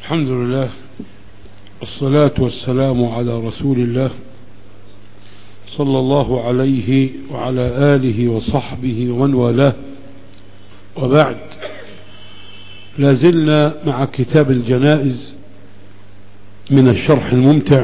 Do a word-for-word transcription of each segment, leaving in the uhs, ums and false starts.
الحمد لله والصلاة والسلام على رسول الله صلى الله عليه وعلى آله وصحبه ومن والاه، وبعد. لازلنا مع كتاب الجنائز من الشرح الممتع،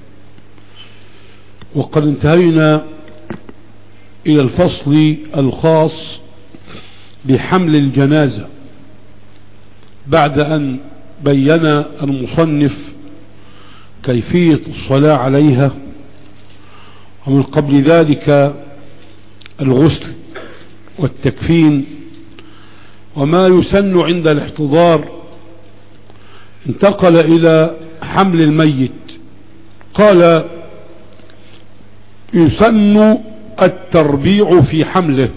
وقد انتهينا إلى الفصل الخاص بحمل الجنازة بعد أن بين المصنف كيفية الصلاة عليها، ومن قبل ذلك الغسل والتكفين وما يسن عند الاحتضار. انتقل إلى حمل الميت، قال يسن التربيع في حمله.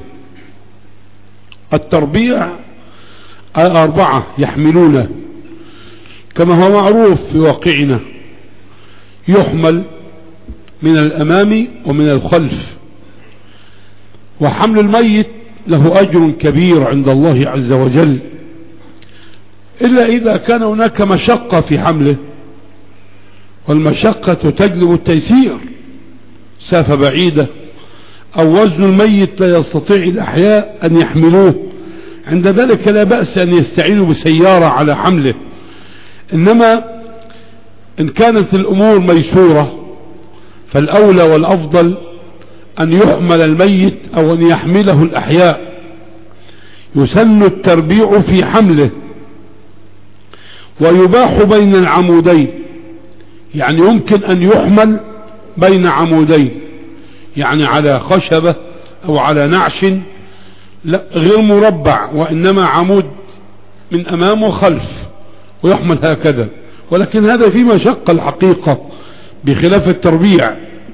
التربيع أربعة يحملونه كما هو معروف في واقعنا، يحمل من الأمام ومن الخلف. وحمل الميت له أجر كبير عند الله عز وجل، إلا إذا كان هناك مشقة في حمله، والمشقة تجلب التيسير. سافة بعيدة أو وزن الميت لا يستطيع الأحياء أن يحملوه، عند ذلك لا بأس أن يستعينوا بسيارة على حمله. إنما إن كانت الأمور ميسورة فالأولى والأفضل أن يحمل الميت أو أن يحمله الأحياء. يسن التربيع في حمله، ويباح بين العمودين، يعني يمكن أن يحمل بين عمودين، يعني على خشبة أو على نعش، لا غير مربع، وإنما عمود من أمام وخلف ويحمل هكذا. ولكن هذا فيه مشقة الحقيقة بخلاف التربيع.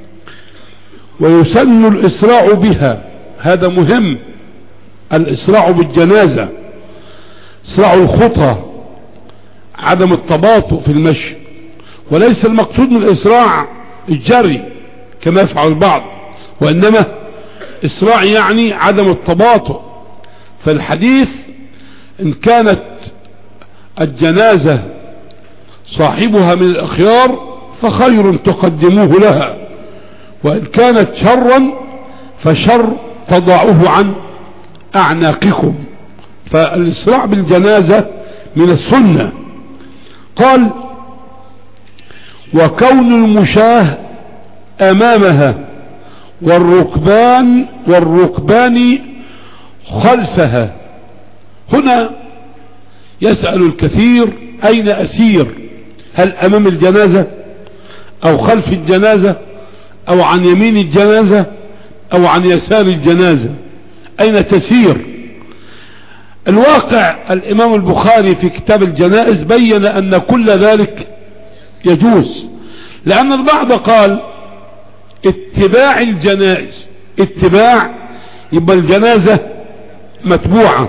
ويسن الإسراع بها، هذا مهم، الإسراع بالجنازة، إسراع الخطى، عدم التباطؤ في المشي. وليس المقصود من الإسراع الجري كما يفعل البعض، وإنما إسراع يعني عدم التباطؤ. فالحديث إن كانت الجنازة صاحبها من الأخيار فخير تقدموه لها، وإن كانت شرا فشر تضعوه عن أعناقكم. فالإسراع بالجنازة من السنة. قال وكون المشاه أمامها والركبان والركبان خلفها. هنا يسأل الكثير أين أسير؟ هل أمام الجنازة أو خلف الجنازة أو عن يمين الجنازة أو عن يسار الجنازة؟ أين تسير؟ الواقع الإمام البخاري في كتاب الجنائز بين أن كل ذلك يجوز، لأن البعض قال اتباع الجنائز، اتباع يبقى الجنازة متبوعة،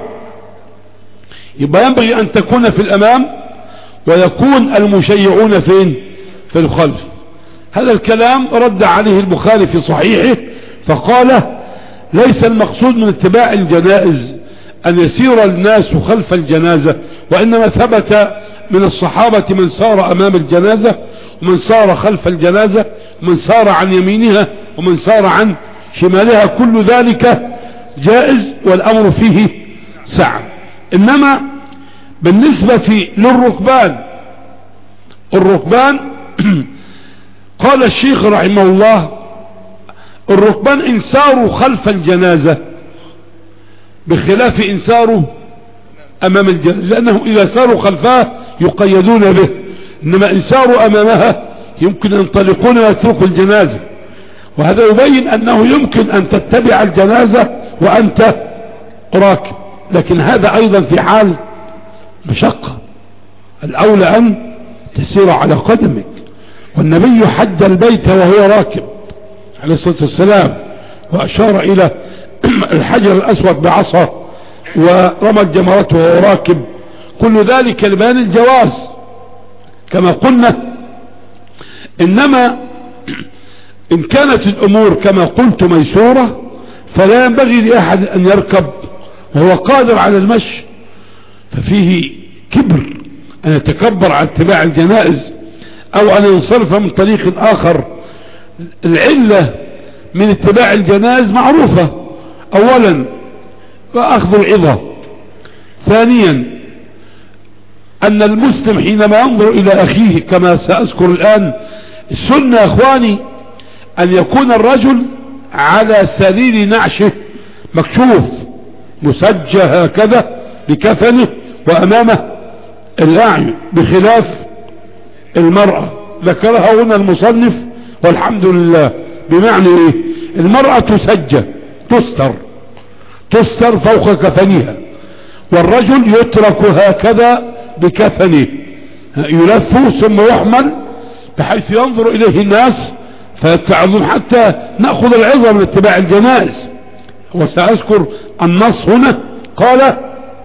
يبقى ينبغي أن تكون في الأمام ويكون المشيعون فين؟ في الخلف. هذا الكلام رد عليه البخاري في صحيحه، فقال ليس المقصود من اتباع الجنائز أن يسير الناس خلف الجنازة، وإنما ثبت من الصحابة من سار أمام الجنازة ومن سار خلف الجنازة ومن سار عن يمينها ومن سار عن شمالها، كل ذلك جائز والأمر فيه سعة. إنما بالنسبة للركبان، الركبان قال الشيخ رحمه الله الركبان إن ساروا خلف الجنازة بخلاف إن ساروا أمام الجنازة، لأنه إذا ساروا خلفها يقيدون به، إنما إن ساروا أمامها يمكن أن ينطلقون ويتركوا الجنازة. وهذا يبين أنه يمكن أن تتبع الجنازة وأنت راكب، لكن هذا أيضا في حال مشقة. الأولى أن تسير على قدمك، والنبي حج البيت وهو راكب عليه الصلاة والسلام، وأشار إلى الحجر الأسود بعصا، ورمى الجمرات وهو راكب، كل ذلك لبيان الجواز كما قلنا. إنما إن كانت الأمور كما قلت ميسورة فلا ينبغي لأحد أن يركب وهو قادر على المشي، ففيه كبر أن يتكبر على اتباع الجنائز أو أن ينصرف من طريق آخر. العلة من اتباع الجنائز معروفة، أولا أخذ العظة، ثانيا أن المسلم حينما ينظر إلى أخيه كما سأذكر الآن، السنة أخواني أن يكون الرجل على سرير نعشه مكشوف مسجى هكذا بكفنه وأمامه الأعين، بخلاف المرأة. ذكرها هنا المصنف والحمد لله. بمعنى إيه؟ المرأة تسجى تستر تستر فوق كفنها، والرجل يترك هكذا بكفنه يلف ثم يحمل بحيث ينظر إليه الناس فيتعظون حتى نأخذ العظة من اتباع الجنائز. وسأذكر النص هنا قال: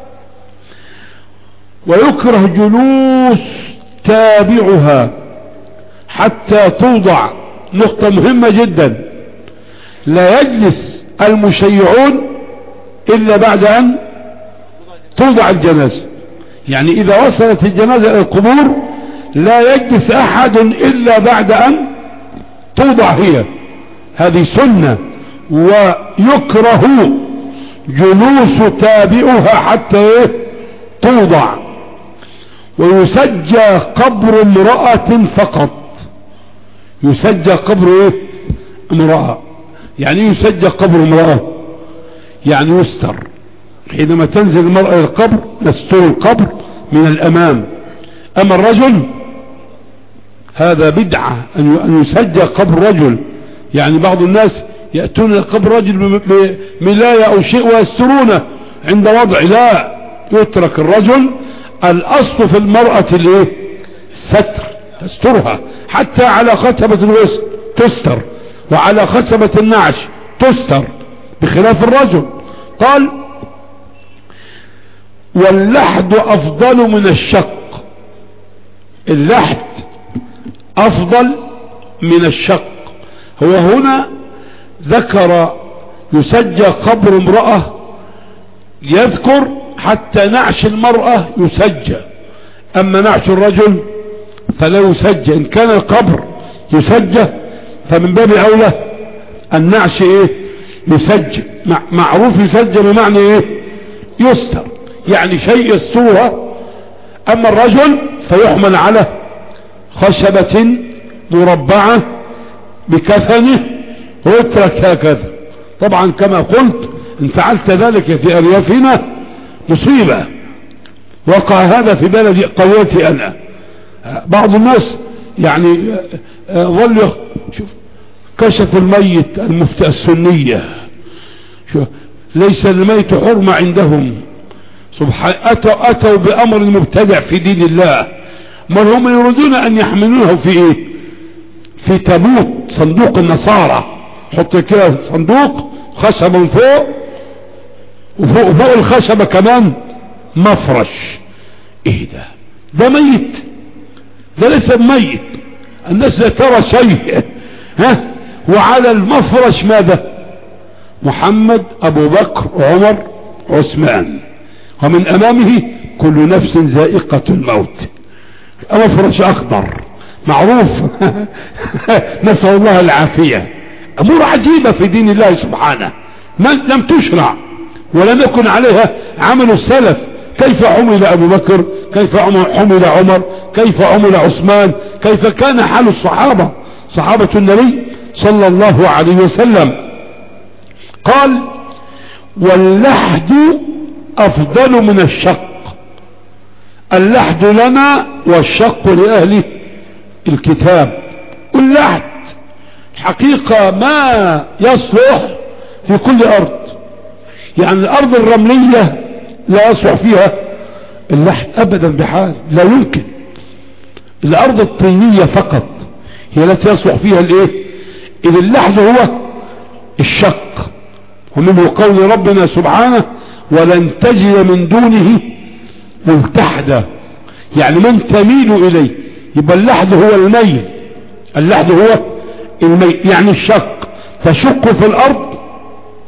ويكره جلوس تابعها حتى توضع. نقطة مهمة جدا، لا يجلس المشيعون إلا بعد أن توضع الجنازة. يعني إذا وصلت الجنازة إلى القبور لا يجلس أحد إلا بعد أن توضع هي، هذه سنة. ويكره جلوس تابعها حتى توضع. ويسجى قبر امرأة فقط. يسجى قبر ايه؟ امرأة. يعني يسجى قبر امرأة يعني يستر. حينما تنزل المرأة الى القبر نستر القبر من الامام. اما الرجل هذا بدعة ان يسجى قبر رجل. يعني بعض الناس يأتون الى قبر رجل بملاية او شيء ويسترونه عند وضع. لا، يترك الرجل. الاصل في المرأة الايه؟ ستر، تسترها حتى على خشبة الوسط تستر، وعلى خشبة النعش تستر، بخلاف الرجل. قال: واللحد افضل من الشق. اللحد افضل من الشق. هو هنا ذكر يسجى قبر امرأة، يذكر حتى نعش المرأة يسجى، اما نعش الرجل فلا يسجى. ان كان القبر يسجى فمن باب اولى النعش ايه؟ يسجى. معروف يسجى بمعنى ايه؟ يستر، يعني شيء يسترها. اما الرجل فيحمل على خشبة مربعة بكفنه ويترك هكذا. طبعا كما قلت ان فعلت ذلك في اريافنا مصيبة. وقع هذا في بلد قريتي انا. بعض الناس يعني ظل شوف كشف الميت المفتاة السنية، شوف ليس الميت حرمة عندهم. سبحان أتوا, أتوا بأمر مبتدع في دين الله. ما هم يريدون أن يحملونه في إيه؟ في تابوت، صندوق النصارى. حط كده صندوق خشبة من فوق، وفوق فوق الخشبة كمان مفرش. ايه ده؟ ده ميت، ده ليس ميت. الناس لا ترى شيء. ها؟ وعلى المفرش ماذا؟ محمد، ابو بكر، عمر، عثمان، ومن امامه كل نفس ذائقة الموت. مفرش اخضر معروف. نسأل الله العافية. امور عجيبة في دين الله سبحانه لم تشرع ولم يكن عليها عمل السلف. كيف حمل ابو بكر؟ كيف حمل عمر؟ كيف حمل عثمان؟ كيف كان حال الصحابة صحابة النبي صلى الله عليه وسلم؟ قال: واللحد افضل من الشق. اللحد لنا والشق لأهل الكتاب. واللحد حقيقة ما يصلح في كل أرض. يعني الأرض الرملية لا يصلح فيها اللحد أبدا بحال، لا يمكن. الأرض الطينية فقط هي التي يصلح فيها الإيه؟ إذ اللحد هو الشق. ومنه قول ربنا سبحانه: ولن تجد من دونه ملتحدا. يعني من تميل إليه. يبقى اللحد هو الميل، اللحد هو الميل يعني الشق. فشق في الأرض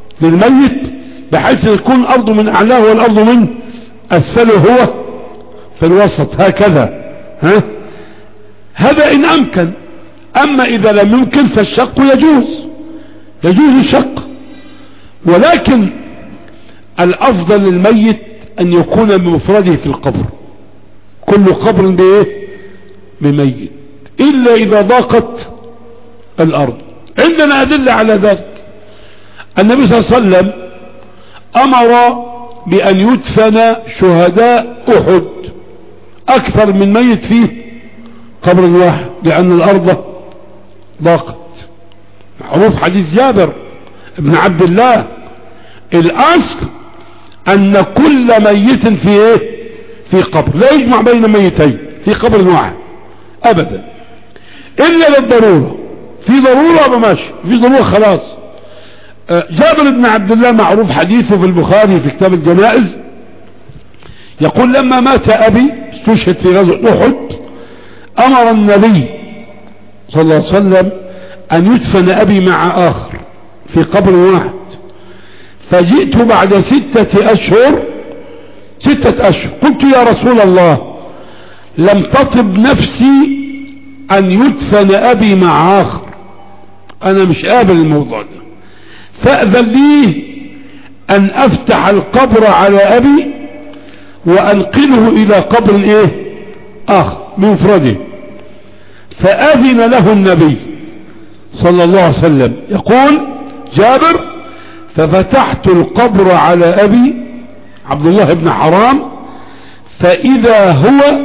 للميت بحيث يكون الأرض من أعلاه والأرض من أسفله هو في الوسط هكذا، ها هذا إن أمكن. أما إذا لم يمكن فالشق يجوز، يجوز الشق، ولكن الأفضل للميت أن يكون بمفرده في القبر، كل قبر بإيه؟ بميت، إلا إذا ضاقت الأرض. عندنا أدلة على ذلك. النبي صلى الله عليه وسلم أمر بأن يدفن شهداء أحد أكثر من ميت فيه قبر واحد، لأن الأرض ضاقت. معروف حديث جابر ابن عبد الله، الأصل أن كل ميت في إيه؟ في قبر، لا يجمع بين ميتين في قبر واحد أبدا، إلا للضرورة. في ضرورة ماشي، في ضرورة خلاص. جابر بن عبد الله معروف حديثه في البخاري في كتاب الجنائز، يقول لما مات أبي استشهد في غزوة أحد أمر النبي صلى الله عليه وسلم أن يدفن أبي مع آخر في قبر واحد، فجئت بعد ستة أشهر ستة أشهر قلت يا رسول الله لم تطب نفسي أن يدفن أبي مع آخر، أنا مش قابل الموضوع ده، فأذن لي أن أفتح القبر على أبي وأنقله إلى قبر إيه آخر بمفرده. فأذن له النبي صلى الله عليه وسلم. يقول جابر ففتحت القبر على أبي عبد الله بن حرام فإذا هو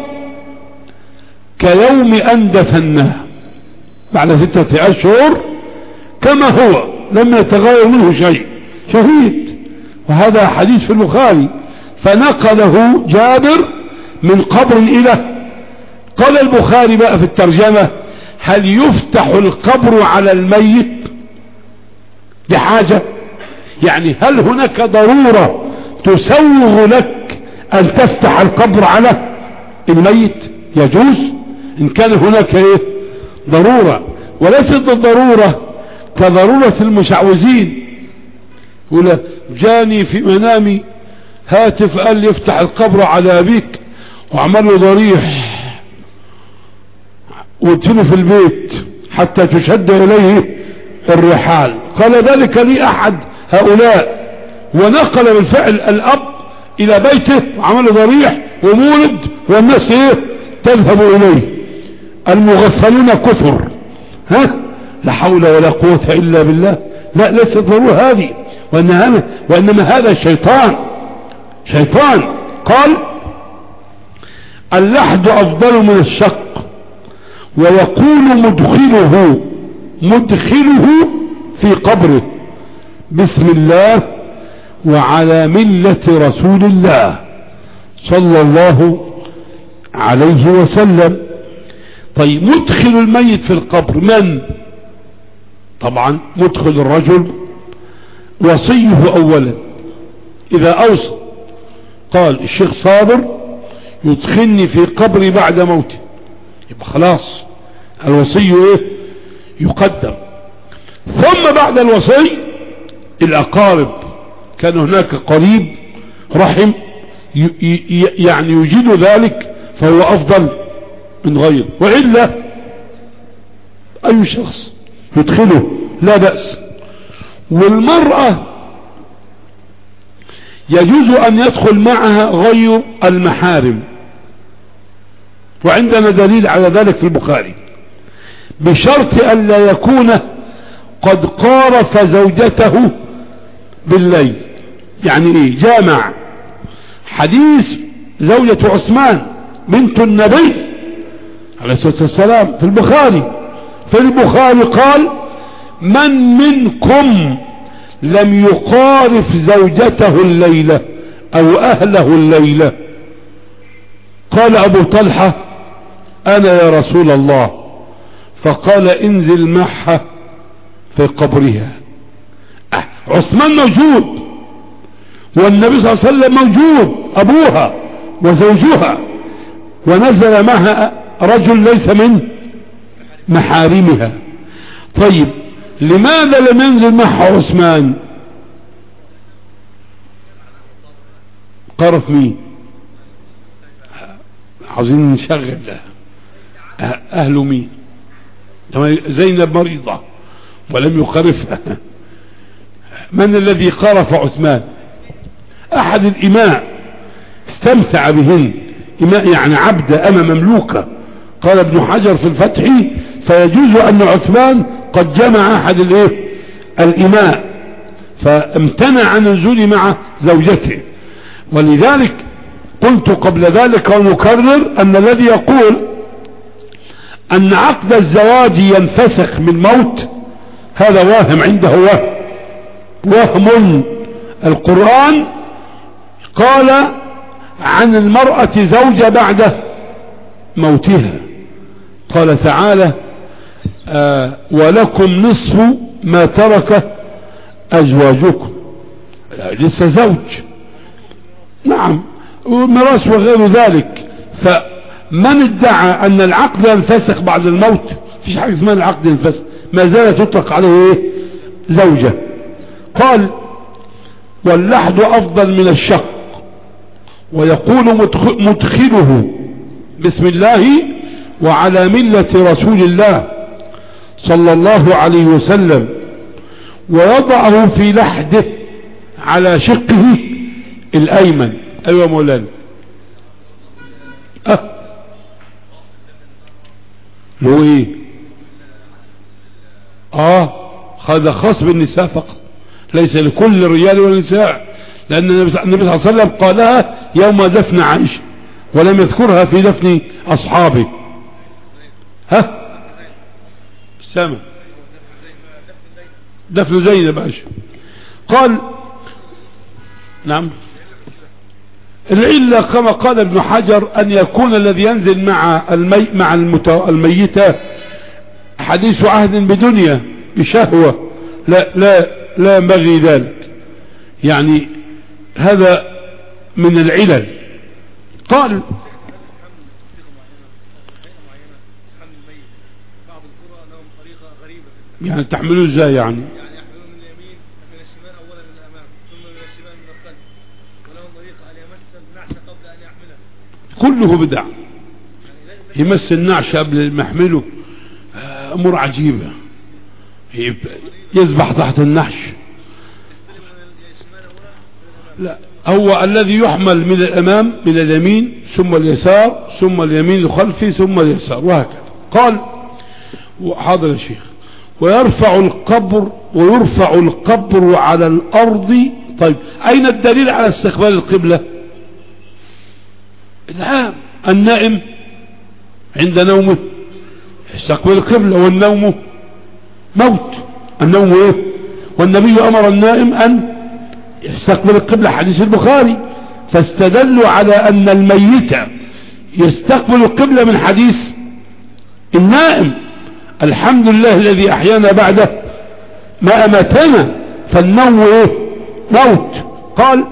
كيوم أن دفناه، بعد ستة أشهر كما هو لم يتغير منه شيء، شهيد. وهذا حديث في البخاري. فنقله جابر من قبر إلى، قال البخاري بقى في الترجمة هل يفتح القبر على الميت لحاجة؟ يعني هل هناك ضرورة تسوغ لك أن تفتح القبر على الميت؟ يجوز إن كان هناك إيه ضرورة، وليست الضرورة كضرورة المشعوذين. يقول جاني في منامي هاتف قال لي افتح القبر على أبيك وعمل له ضريح وادفنه في البيت حتى تشد إليه الرحال. قال ذلك لي أحد هؤلاء، ونقل بالفعل الأب إلى بيته وعمل له ضريح ومولد، والناس إيه تذهب إليه، المغفلون كثر. ها لا حول ولا قوة إلا بالله. لا ليست ضرورة هذه، وإنما, وإنما هذا الشيطان شيطان. قال اللحد أفضل من الشق، ويقول مدخله مدخله في قبره بسم الله وعلى ملة رسول الله صلى الله عليه وسلم. طيب مدخل الميت في القبر من؟ طبعا مدخل الرجل وصيه أولا إذا أوصى. قال الشيخ صابر يدخلني في قبري بعد موتي، يبقى خلاص الوصي ايه يقدم. ثم بعد الوصي الأقارب، كان هناك قريب رحم يعني يجيد ذلك فهو أفضل من غيره، وإلا أي شخص يدخله لا بأس. والمرأة يجوز أن يدخل معها غير المحارم، وعندنا دليل على ذلك في البخاري، بشرط أن لا يكون قد قارف زوجته بالليل. يعني ايه جامع؟ حديث زوجة عثمان بنت النبي عليه الصلاة والسلام في البخاري في البخاري قال من منكم لم يقارف زوجته الليلة او اهله الليلة؟ قال ابو طلحة انا يا رسول الله. فقال انزل معها في قبرها. أه عثمان موجود والنبي صلى الله عليه وسلم موجود، ابوها وزوجها، ونزل معها رجل ليس من محارمها. طيب لماذا لم ينزل معها عثمان؟ قرف مين؟ عاوزين نشغل اهله مين؟ زينب مريضة ولم يقرفها. من الذي قرف عثمان؟ احد الاماء استمتع بهن. اماء يعني عبد اما مملوكة. قال ابن حجر في الفتح فيجوز ان عثمان قد جمع احد الايه الاماء فامتنع عن النزول مع زوجته. ولذلك قلت قبل ذلك ونكرر ان الذي يقول ان عقد الزواج ينفسخ من موت هذا واهم عنده وهم وهم. القرآن قال عن المرأة زوجة بعد موتها. قال تعالى آه ولكم نصف ما ترك أزواجكم. لسه زوج نعم وميراث وغير ذلك. فمن ادعى أن العقد ينفسخ بعد الموت فيش حاجة اسمها العقد ينفسخ ما زالت تطلق عليه ايه زوجة. قال واللحد أفضل من الشق. ويقول مدخله بسم الله وعلى ملة رسول الله صلى الله عليه وسلم ويضعه في لحده على شقه الأيمن. أيوة مولانا أه هو ايه اه هذا خاص بالنساء فقط ليس لكل الرجال والنساء. لأن النبي صلى الله عليه وسلم قالها يوم دفن عائشة ولم يذكرها في دفن أصحابه. ها سامع دفن زينب عائشة. قال نعم العلة كما قال ابن حجر أن يكون الذي ينزل مع المي مع الميتة حديث عهد بدنيا بشهوة لا لا لا ينبغي ذلك. يعني هذا من العلل. قال يعني تحملوه ازاي يعني يعني يحملون من اليمين من الشمال اولا من الامام ثم من الشمال من الخلف ولهم طريقه ان يمس النعش قبل ان يحمله. كله بدع. يمس النعش قبل ما يحمله امور عجيبة. يذبح تحت النعش. لا هو الذي يحمل من الامام من اليمين ثم اليسار ثم اليمين الخلفي ثم اليسار وهكذا. قال حاضر يا شيخ ويرفع القبر ويرفع القبر على الارض. طيب اين الدليل على استقبال القبلة؟ العام النائم عند نومه استقبل القبلة والنوم موت. النوم ايه والنبي امر النائم ان يستقبل القبلة حديث البخاري. فاستدلوا على ان الميت يستقبل القبلة من حديث النائم. الحمد لله الذي احيانا بعده ما اماتنا فالنوم ايه موت. قال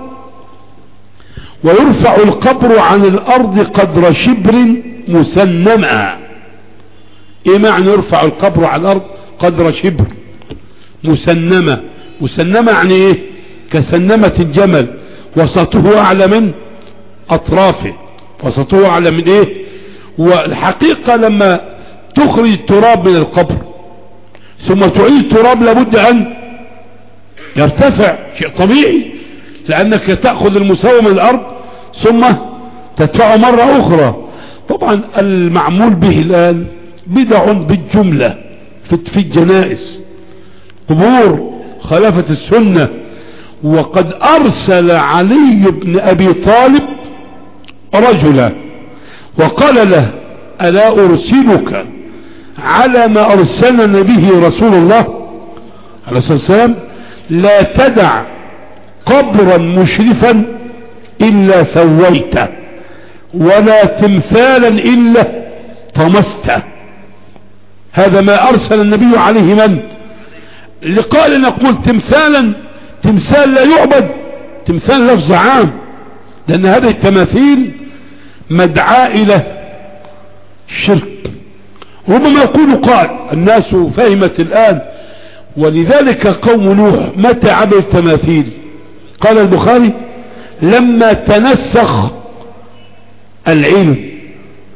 ويرفع القبر عن الارض قدر شبر مسنما. ايه معنى يرفع القبر على الارض قدر شبر مسنمة؟ مسنمة يعني ايه كسنمة الجمل وسطه اعلى من اطرافه وسطه اعلى من ايه. والحقيقة لما تخرج التراب من القبر ثم تعيد التراب لابد ان يرتفع شيء طبيعي لانك تأخذ المساوي من الارض ثم تدفعه مرة اخرى. طبعا المعمول به الان بدع بالجملة في الجنائز قبور خلافة السنة. وقد ارسل علي بن ابي طالب رجلا وقال له الا ارسلك على ما ارسلنا به رسول الله عليه الصلاة والسلام لا تدع قبرا مشرفا الا سويته ولا تمثالا الا طمسته. هذا ما ارسل النبي عليه من لقال نقول تمثالا تمثال لا يعبد. تمثال لفظ عام لان هذه التماثيل مدعاة الى الشرك. ربما يقول قال الناس فهمت الان. ولذلك قوم نوح متى عبد التماثيل؟ قال البخاري لما تنسخ العلم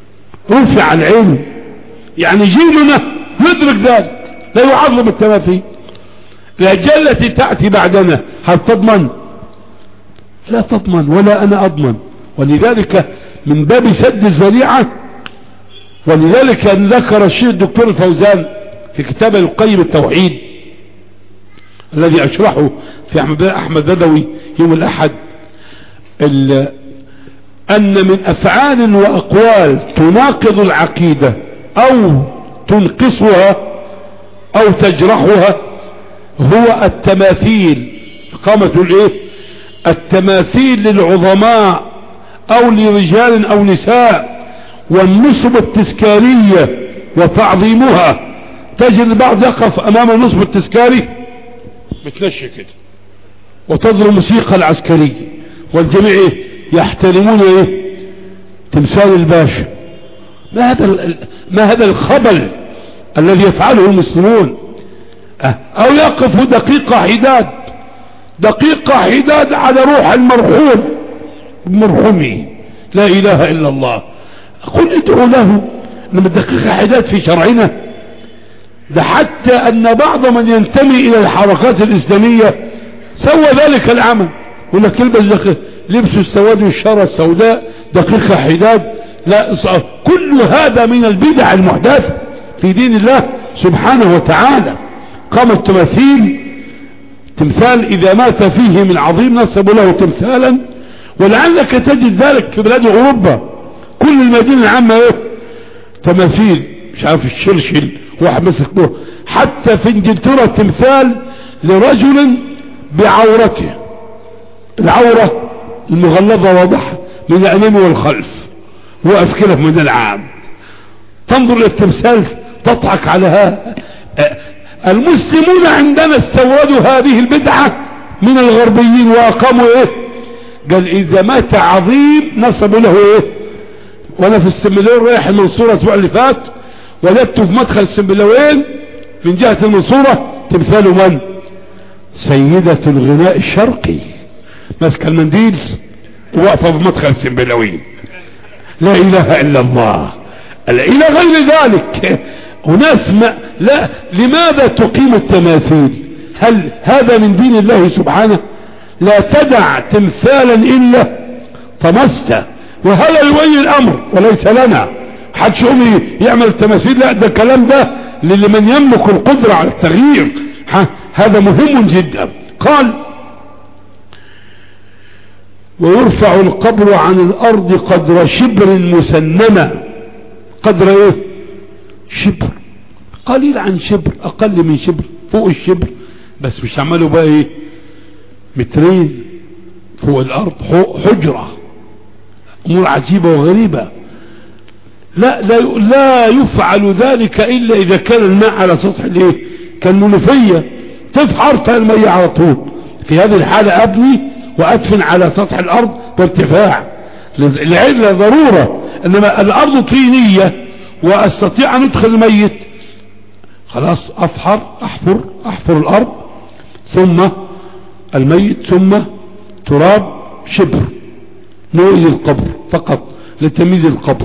رفع العلم، يعني جيلنا يدرك ذلك، لا يعظم التماثيل. الأجيال التي تأتي بعدنا هل تضمن؟ لا تضمن ولا أنا أضمن. ولذلك من باب سد الذريعة، ولذلك أن ذكر الشيخ الدكتور الفوزان في كتاب القيم التوحيد الذي أشرحه في أحمد بدوي يوم الأحد، أن من أفعال وأقوال تناقض العقيدة أو تنقصها أو تجرحها هو التماثيل. قامت الايه؟ التماثيل للعظماء او لرجال او نساء، والنصب التذكارية وتعظيمها. تجد البعض يقف امام النصب التذكاري بتنشي كده وتضرب الموسيقى العسكرية، والجميع إيه؟ يحترمون ايه؟ تمثال الباشا. ما هذا ما هذا الخبل الذي يفعله المسلمون؟ او يقف دقيقة حداد دقيقة حداد على روح المرحوم مرحومي، لا اله الا الله. قل ادعوا له. انما الدقيقة حداد في شرعنا ده، حتى ان بعض من ينتمي الى الحركات الاسلامية سوى ذلك العمل. يقول لك البس لبسوا السواد والشارة السوداء دقيقة حداد. لا، كل هذا من البدع المحدثة في دين الله سبحانه وتعالى. قام التماثيل، تمثال إذا مات فيه من عظيم نصبوا له تمثالا، ولعلك تجد ذلك في بلاد أوروبا كل المدينة العامة ايه؟ تماثيل، مش عارف الشرشل واحد مسك به. حتى في انجلترا تمثال لرجل بعورته، العورة المغلظة واضحة من الأمام والخلف، وقف كده في ميدان العام. تنظر للتمثال تضحك على هذا. المسلمون عندنا استوردوا هذه البدعة من الغربيين واقاموا ايه؟ قال اذا مات عظيم نصبوا له ايه؟ وانا في السنبلاوين رايح المنصورة الاسبوع اللي فات، وجدت في مدخل السنبلاوين من جهة المنصورة تمثال من؟ سيدة الغناء الشرقي ماسكه المنديل واقفة في مدخل السنبلاوين. لا اله الا الله. الى غير ذلك وناس ما لا. لماذا تقيم التماثيل؟ هل هذا من دين الله سبحانه؟ لا تدع تمثالا الا طمسته، وهذا يولي الامر وليس لنا. حدش يقوم يعمل التماثيل، لا، ده الكلام ده لمن يملك القدرة على التغيير. هذا مهم جدا. قال ويرفع القبر عن الارض قدر شبر مسنمة. قدر ايه؟ شبر، قليل عن شبر، اقل من شبر، فوق الشبر، بس مش عملوا بقى ايه؟ مترين فوق الارض، حجرة. امور عجيبة وغريبة. لا لا لا يفعل ذلك الا اذا كان الماء على سطح الايه؟ كالمنوفية تفحر تلاقي المية على طول. في هذه الحالة ابني وادفن على سطح الارض بارتفاع، العلة ضرورة. انما الارض طينية واستطيع ان ادخل الميت، خلاص افحر احفر احفر الارض ثم الميت ثم تراب شبر، نوئي القبر فقط لتمييز القبر.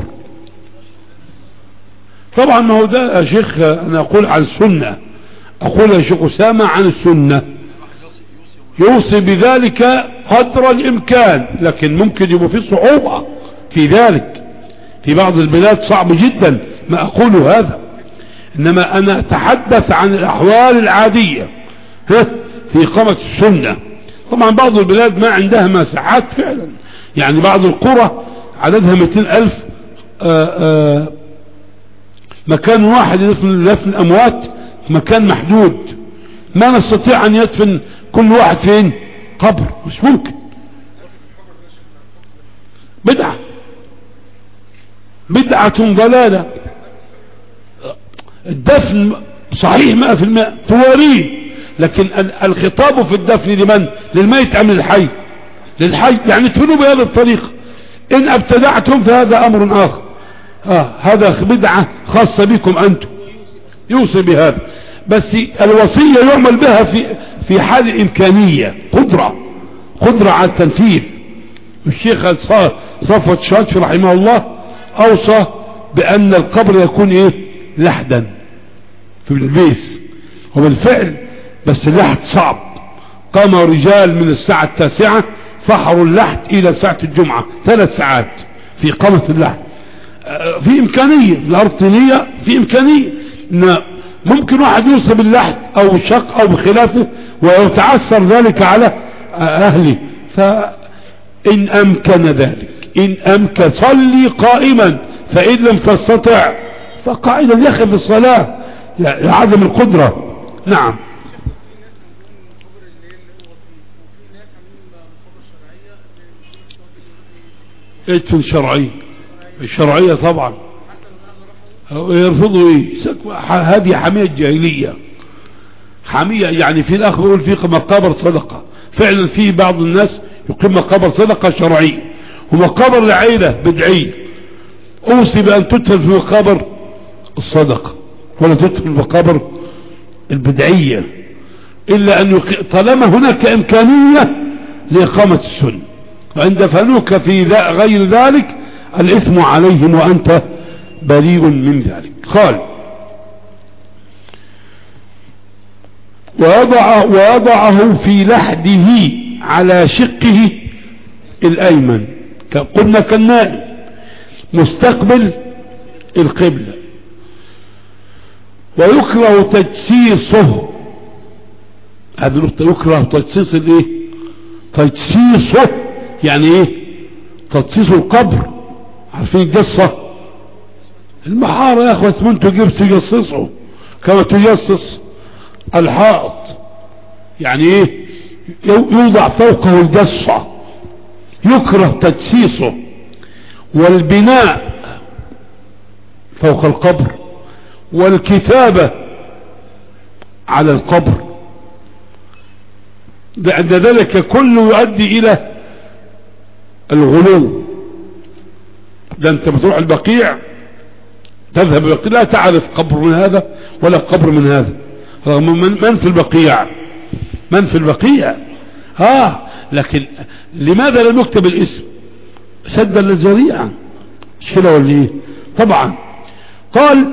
طبعا ما هو ده يا شيخ انا اقول عن السنة، اقول يا شيخ اسامة عن السنة، يوصي بذلك قدر الامكان، لكن ممكن يبقى فيه صعوبة في ذلك. في بعض البلاد صعب جدا ما اقول هذا، انما انا اتحدث عن الاحوال العادية في اقامة السنة. طبعا بعض البلاد ما عندها مساحات فعلا، يعني بعض القرى عددها مئتين الف آآ آآ مكان واحد يدفن دفن الاموات في مكان محدود، ما نستطيع ان يدفن كل واحد فين؟ قبر، مش ممكن. بدعة بدعة ضلالة. الدفن صحيح مئة في المئة تواريه، لكن الخطاب في الدفن لمن؟ للميت ام للحي؟ للحي، يعني ادفنوا بهذه الطريقة. ان ابتدعتم فهذا امر اخر. آه هذا بدعة خاصة بكم انتم، يوصي بهذا. بس الوصية يعمل بها في في حال الامكانية، قدرة قدرة على التنفيذ. الشيخ صفوت الشاطفي رحمه الله اوصى بأن القبر يكون ايه لحدا في البيس، وبالفعل بس اللحد صعب. قام رجال من الساعة التاسعة فحروا اللحد الى ساعة الجمعة ثلاث ساعات في قامة اللحد. في امكانية الارض طينية، في امكانية ان ممكن واحد يوصل باللحد او شق او بخلافه ويتعثر ذلك على اهله. فان امكن ذلك، ان امكن صلي قائما، فان لم تستطع فقاعدا يخف الصلاة لعدم القدرة. نعم. ادفن شرعية، الشرعية طبعا يرفضوا ايه، هذه حمية جاهلية، حمية يعني. في الاخر يقول في مقابر صدقة، فعلا في بعض الناس يقيم مقابر صدقة شرعية، ومقابر لعيلة بدعية. اوصي بان تدفن في مقابر الصدقة ولا تدفن في مقابر البدعية، الا ان يق... طالما هناك امكانية لاقامة السنة، وان دفنوك في غير ذلك الاثم عليهم وانت بريء من ذلك. قال ووضع ووضعه في لحده على شقه الايمن، قلنا كالنائم مستقبل القبلة. ويكره تجسيسه، هذا نقطة، يكره تجسيس الايه، تجسيسه يعني ايه، تجسيس القبر. عارفين الجصة المحارة يا اخوة اسمنتوا جيب تجسسه كما تجسس الحائط، يعني ايه، يوضع فوقه الجصة، يكره تجسيسه. والبناء فوق القبر، والكتابة على القبر، بعد ذلك كله يؤدي الى الغلو. ده انت بتروح البقيع، تذهب البقيع لا تعرف قبر من هذا ولا قبر من هذا، رغم من, من في البقيع، من في البقيع ها، لكن لماذا لم يكتب الاسم؟ سدا للذريعة، شلة ولا ايه؟ طبعا. قال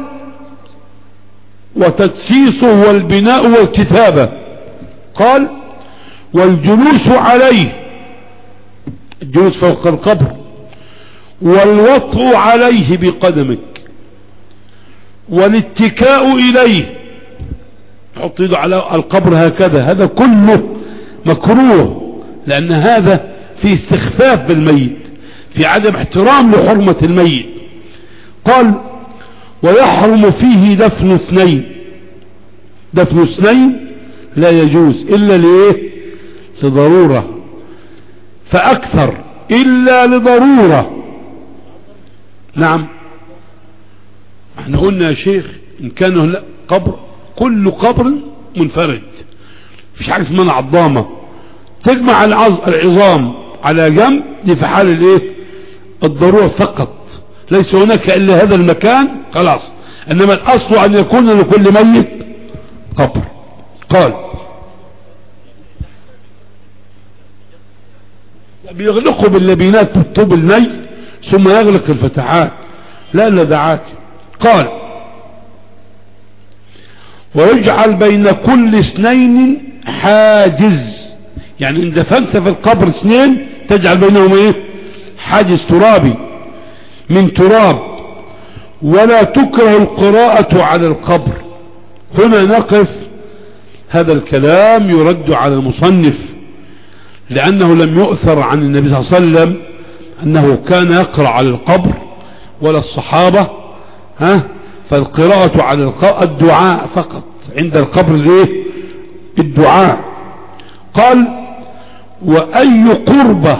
وتجسيسه والبناء والكتابة. قال والجلوس عليه، الجلوس فوق القبر، والوطء عليه بقدمك، والاتكاء اليه، تحط يده على القبر هكذا، هذا كله مكروه، لان هذا في استخفاف بالميت، في عدم احترام لحرمة الميت. قال ويحرم فيه دفن اثنين، دفن اثنين لا يجوز الا لإيه، لضرورة، فاكثر الا لضرورة. نعم، احنا قلنا يا شيخ ان كان قبر، كل قبر منفرد، مفيش حاجة اسمها عظامة تجمع العظام على جنب، دي في حال الايه، الضرورة فقط، ليس هناك الا هذا المكان خلاص، انما الاصل ان يكون لكل ميت قبر. قال بيغلقوا باللبينات بالطوب الني ثم يغلق الفتحات، لا لدعات. قال ويجعل بين كل اثنين حاجز، يعني ان دفنت في القبر اثنين تجعل بينهم ايه، حاجز ترابي من تراب. ولا تكره القراءة على القبر. هنا نقف، هذا الكلام يرد على المصنف، لأنه لم يؤثر عن النبي صلى الله عليه وسلم أنه كان يقرأ على القبر ولا الصحابة، ها، فالقراءة على القبر الدعاء فقط، عند القبر الايه، الدعاء. قال وأي قربة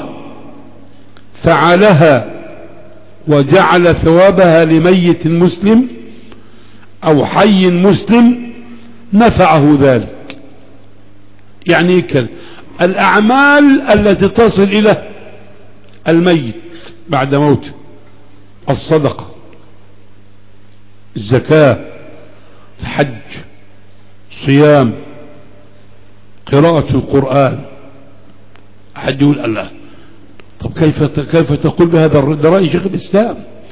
فعلها وجعل ثوابها لميت مسلم أو حي مسلم نفعه ذلك. يعني كان الأعمال التي تصل إلى الميت بعد موته، الصدقة، الزكاة، الحج، صيام، قراءة القرآن. أحد يقول الله، طب كيف كيف تقول بهذا؟ ده رأي شيخ الإسلام.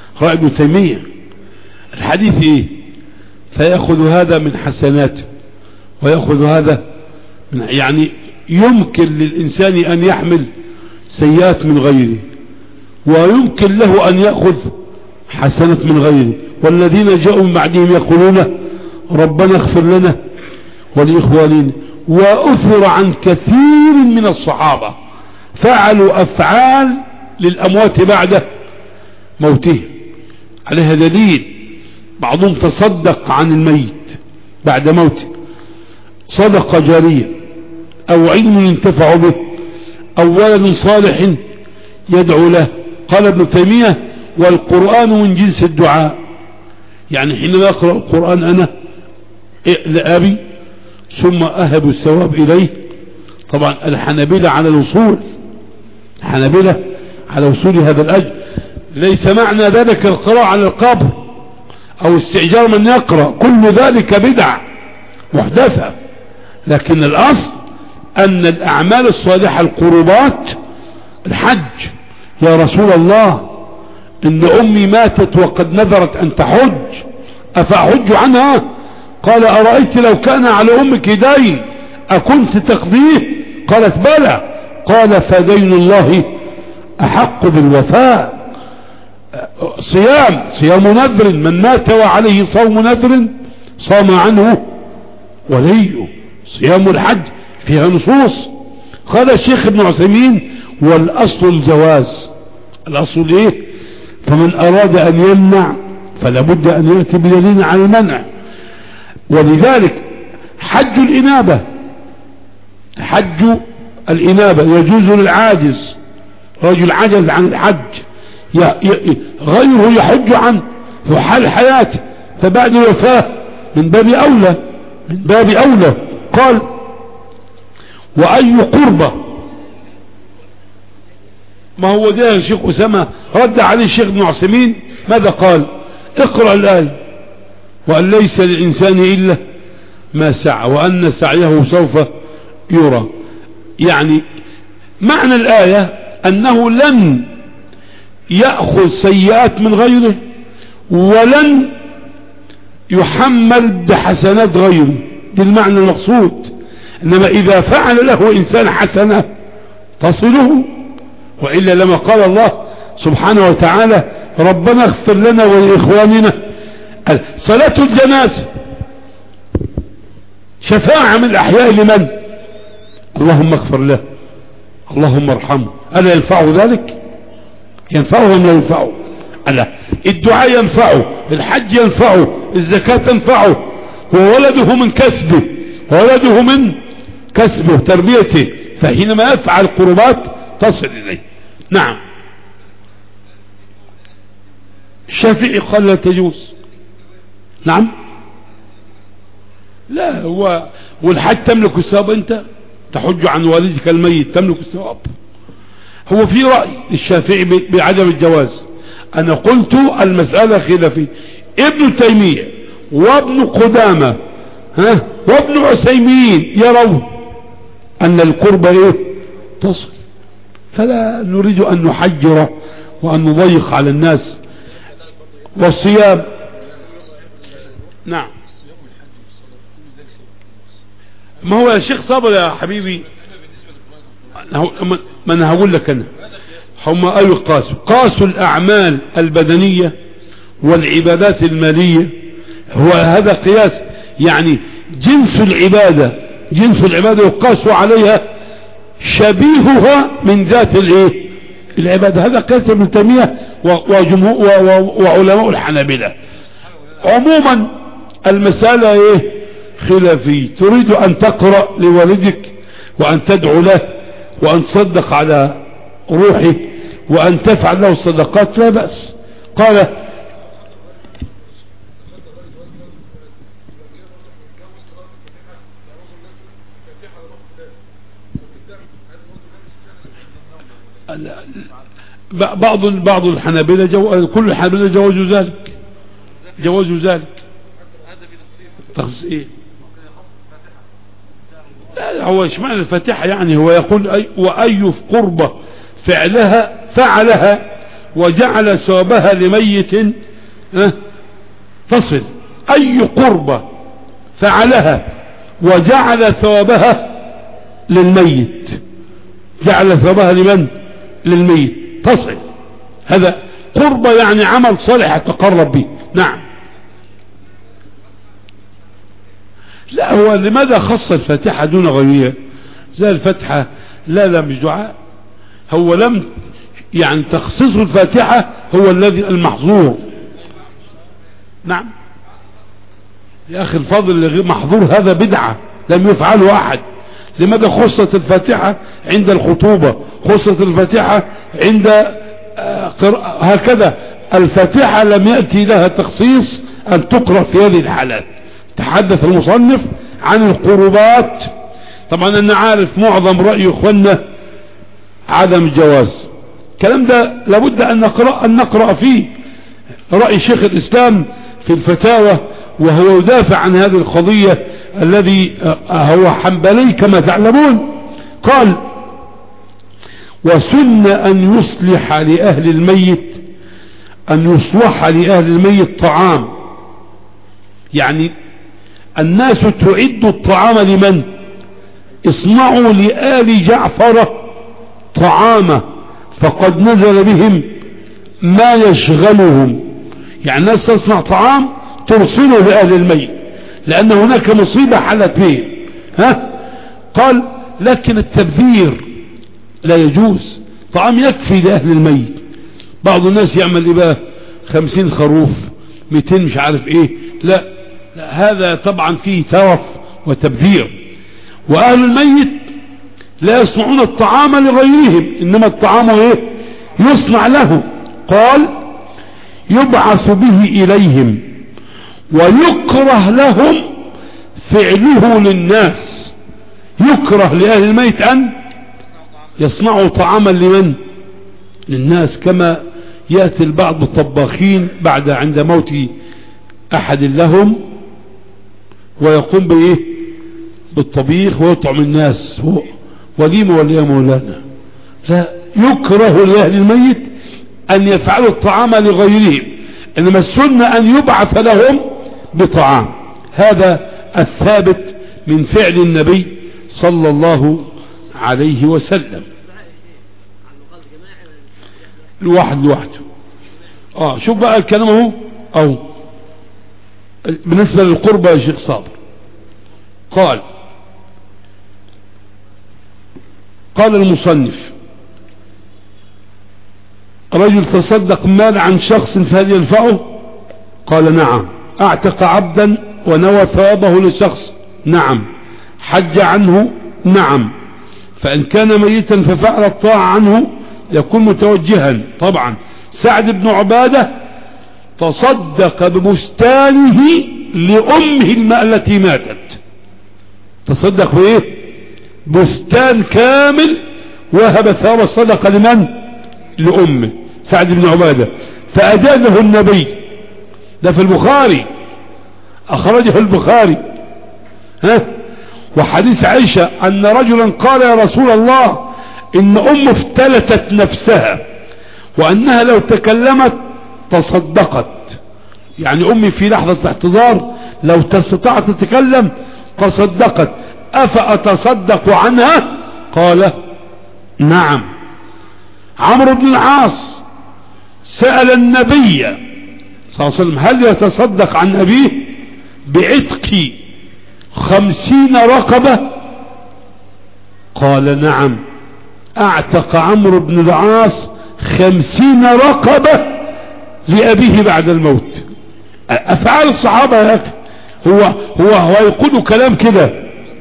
رأي ابن تيمية. الحديث ايه؟ فيأخذ هذا من حسناته ويأخذ هذا من، يعني يمكن للإنسان أن يحمل سيئات من غيره ويمكن له أن يأخذ حسنة من غيره. والذين جاءوا من بعدهم يقولون ربنا اغفر لنا ولإخواننا. وأثر عن كثير من الصحابة فعلوا أفعال للأموات بعد موته عليها دليل. بعضهم تصدق عن الميت بعد موته صدقة جارية أو علم ينتفع به أو ولد صالح يدعو له. قال ابن تيمية والقرآن من جنس الدعاء، يعني حينما أقرأ القرآن أنا لأبي ثم أهب الثواب إليه. طبعا الحنابلة على الوصول، الحنابلة على وصول هذا الأجر. ليس معنى ذلك القراءة على القبر أو استئجار من يقرأ، كل ذلك بدع محدثة. لكن الأصل أن الأعمال الصالحة القربات. الحج، يا رسول الله إن أمي ماتت وقد نذرت أن تحج أفأحج عنها؟ قال أرأيت لو كان على أمك دين أكنت تقضيه؟ قالت بلى. قال فدين الله أحق بالوفاء. صيام صيام نذر، من مات وعليه صوم نذر صام عنه وليه. صيام الحج فيها نصوص. قال الشيخ ابن عثيمين والأصل الجواز. الأصل ايه؟ فمن أراد أن يمنع فلا بد أن يأتي بدليل على المنع. ولذلك حج الإنابة، حج الإنابة يجوز للعاجز، رجل عجز عن الحج غيره يحج عنه في حال حياته، فبعد الوفاة من باب أولى، من باب أولى. قال وأي قربة، ما هو ده الشيخ أسامة رد عليه الشيخ ابن عثيمين ماذا قال؟ اقرأ الآية وأن ليس للإنسان إلا ما سعى وأن سعيه سوف يرى. يعني معنى الآية أنه لن يأخذ سيئات من غيره ولن يحمل بحسنات غيره، دي المعنى المقصود. إنما إذا فعل له إنسان حسنة تصله، وإلا لما قال الله سبحانه وتعالى ربنا اغفر لنا ولإخواننا. صلاة الجنازة شفاعة من الأحياء لمن؟ اللهم اغفر له اللهم ارحمه. ألا ينفعه ذلك؟ ينفعه ولا ينفعه؟ ألا الدعاء ينفعه، الحج ينفعه، الزكاة تنفعه، وولده من كسبه، وولده من كسبه تربيته، فحينما يفعل قربات تصل إليه. نعم. الشافعي قال لا تجوز. نعم. لا، هو والحج تملك الثواب، انت تحج عن والدك الميت تملك الثواب. هو في رأي الشافعي بعدم الجواز. انا قلت المسألة خلافية. ابن تيمية وابن قدامة ها وابن عثيمين يرون ان القربة ايه تصل، فلا نريد ان نحجر وان نضيق على الناس. والصيام نعم. ما هو يا شيخ صابر يا حبيبي، ما انا هقول لك انا هم ايوه قاسوا قاسوا الاعمال البدنية والعبادات المالية. هو هذا قياس، يعني جنس العبادة جنس العبادة يقاس عليها شبيهها من ذات الايه العبادة. هذا قياس ابن تيمية وعلماء الحنابلة. عموما المسألة ايه خلافية. تريد ان تقرأ لوالدك وان تدعو له وان تصدق على روحه وان تفعل له الصدقات لا بأس. قال بعض بعض الحنابلة جو... كل الحنابلة جوزوا ذلك جوزوا ذلك تخصيص ايه. لا هو اشمعنى الفاتحة، يعني هو يقول أي وأي قربة فعلها فعلها وجعل ثوابها لميت تصل. أي قربة فعلها وجعل ثوابها للميت، جعل ثوابها لمن؟ للميت تصل. هذا قربة يعني عمل صالح يتقرب به. نعم. لا، هو لماذا خص الفاتحة دون غيرها؟ زي الفتحة لا لا مش دعاء، هو لم يعني تخصيص الفاتحة هو الذي المحظور. نعم يا أخي الفاضل، محظور هذا بدعة لم يفعله أحد. لماذا خصت الفاتحة عند الخطوبة، خصت الفاتحة عند هكذا؟ الفاتحة لم يأتي لها تخصيص أن تقرأ في هذه الحالات. تحدث المصنف عن القربات. طبعا أنا عارف معظم رأي إخواننا عدم الجواز، الكلام ده لابد أن نقرأ, أن نقرأ فيه. رأي شيخ الإسلام في الفتاوى وهو يدافع عن هذه القضية، الذي هو حنبلي كما تعلمون، قال: وسن أن يصلح لأهل الميت أن يصلح لأهل الميت طعام. يعني الناس تعد الطعام لمن؟ اصنعوا لآل جعفر طعامه فقد نزل بهم ما يشغلهم. يعني الناس تصنع طعام ترسله لأهل الميت لأن هناك مصيبة حلت به. ها؟ قال: لكن التبذير لا يجوز. طعام يكفي لأهل الميت. بعض الناس يعمل إيه بقى؟ خمسين خروف، مئتين مش عارف ايه. لا, لا هذا طبعا فيه ترف وتبذير. وأهل الميت لا يصنعون الطعام لغيرهم، إنما الطعام ايه؟ يصنع له. قال: يبعث به إليهم ويكره لهم فعله للناس. يكره لأهل الميت أن يصنعوا طعاما لمن؟ للناس، كما يأتي البعض الطباخين بعد عند موت أحد لهم ويقوم بإيه؟ بالطبيخ ويطعم الناس وليم ولا مولانا. لا، يكره لأهل الميت أن يفعلوا الطعام لغيرهم، إنما السنة أن يبعث لهم بطعام. هذا الثابت من فعل النبي صلى الله عليه وسلم. الواحد لوحده. اه شوف بقى الكلام اهو. او بالنسبة للقربة يا شيخ صابر، قال قال المصنف: رجل تصدق مال عن شخص فهل ينفعه؟ قال: نعم. اعتق عبدا ونوى ثوابه لشخص؟ نعم. حج عنه؟ نعم. فان كان ميتا ففعل الطاعة عنه يكون متوجها. طبعا سعد بن عبادة تصدق ببستانه لأمه التي ماتت. تصدق بايه؟ بستان كامل، وهب ثواب الصدقة لمن؟ لأمه. سعد بن عبادة فأجازه النبي. ده في البخاري، أخرجه البخاري. ها؟ وحديث عائشة أن رجلا قال: يا رسول الله، إن أمه افتلتت نفسها وأنها لو تكلمت تصدقت. يعني أمي في لحظة احتضار لو تستطيع تتكلم تصدقت، أفأتصدق عنها؟ قال: نعم. عمرو بن العاص سأل النبي صلى الله عليه وسلم: هل يتصدق عن أبيه بعتق خمسين رقبة؟ قال: نعم. اعتق عمرو بن العاص خمسين رقبة لأبيه بعد الموت. أفعال الصحابة يا أخي. هو هو هو يقول كلام كده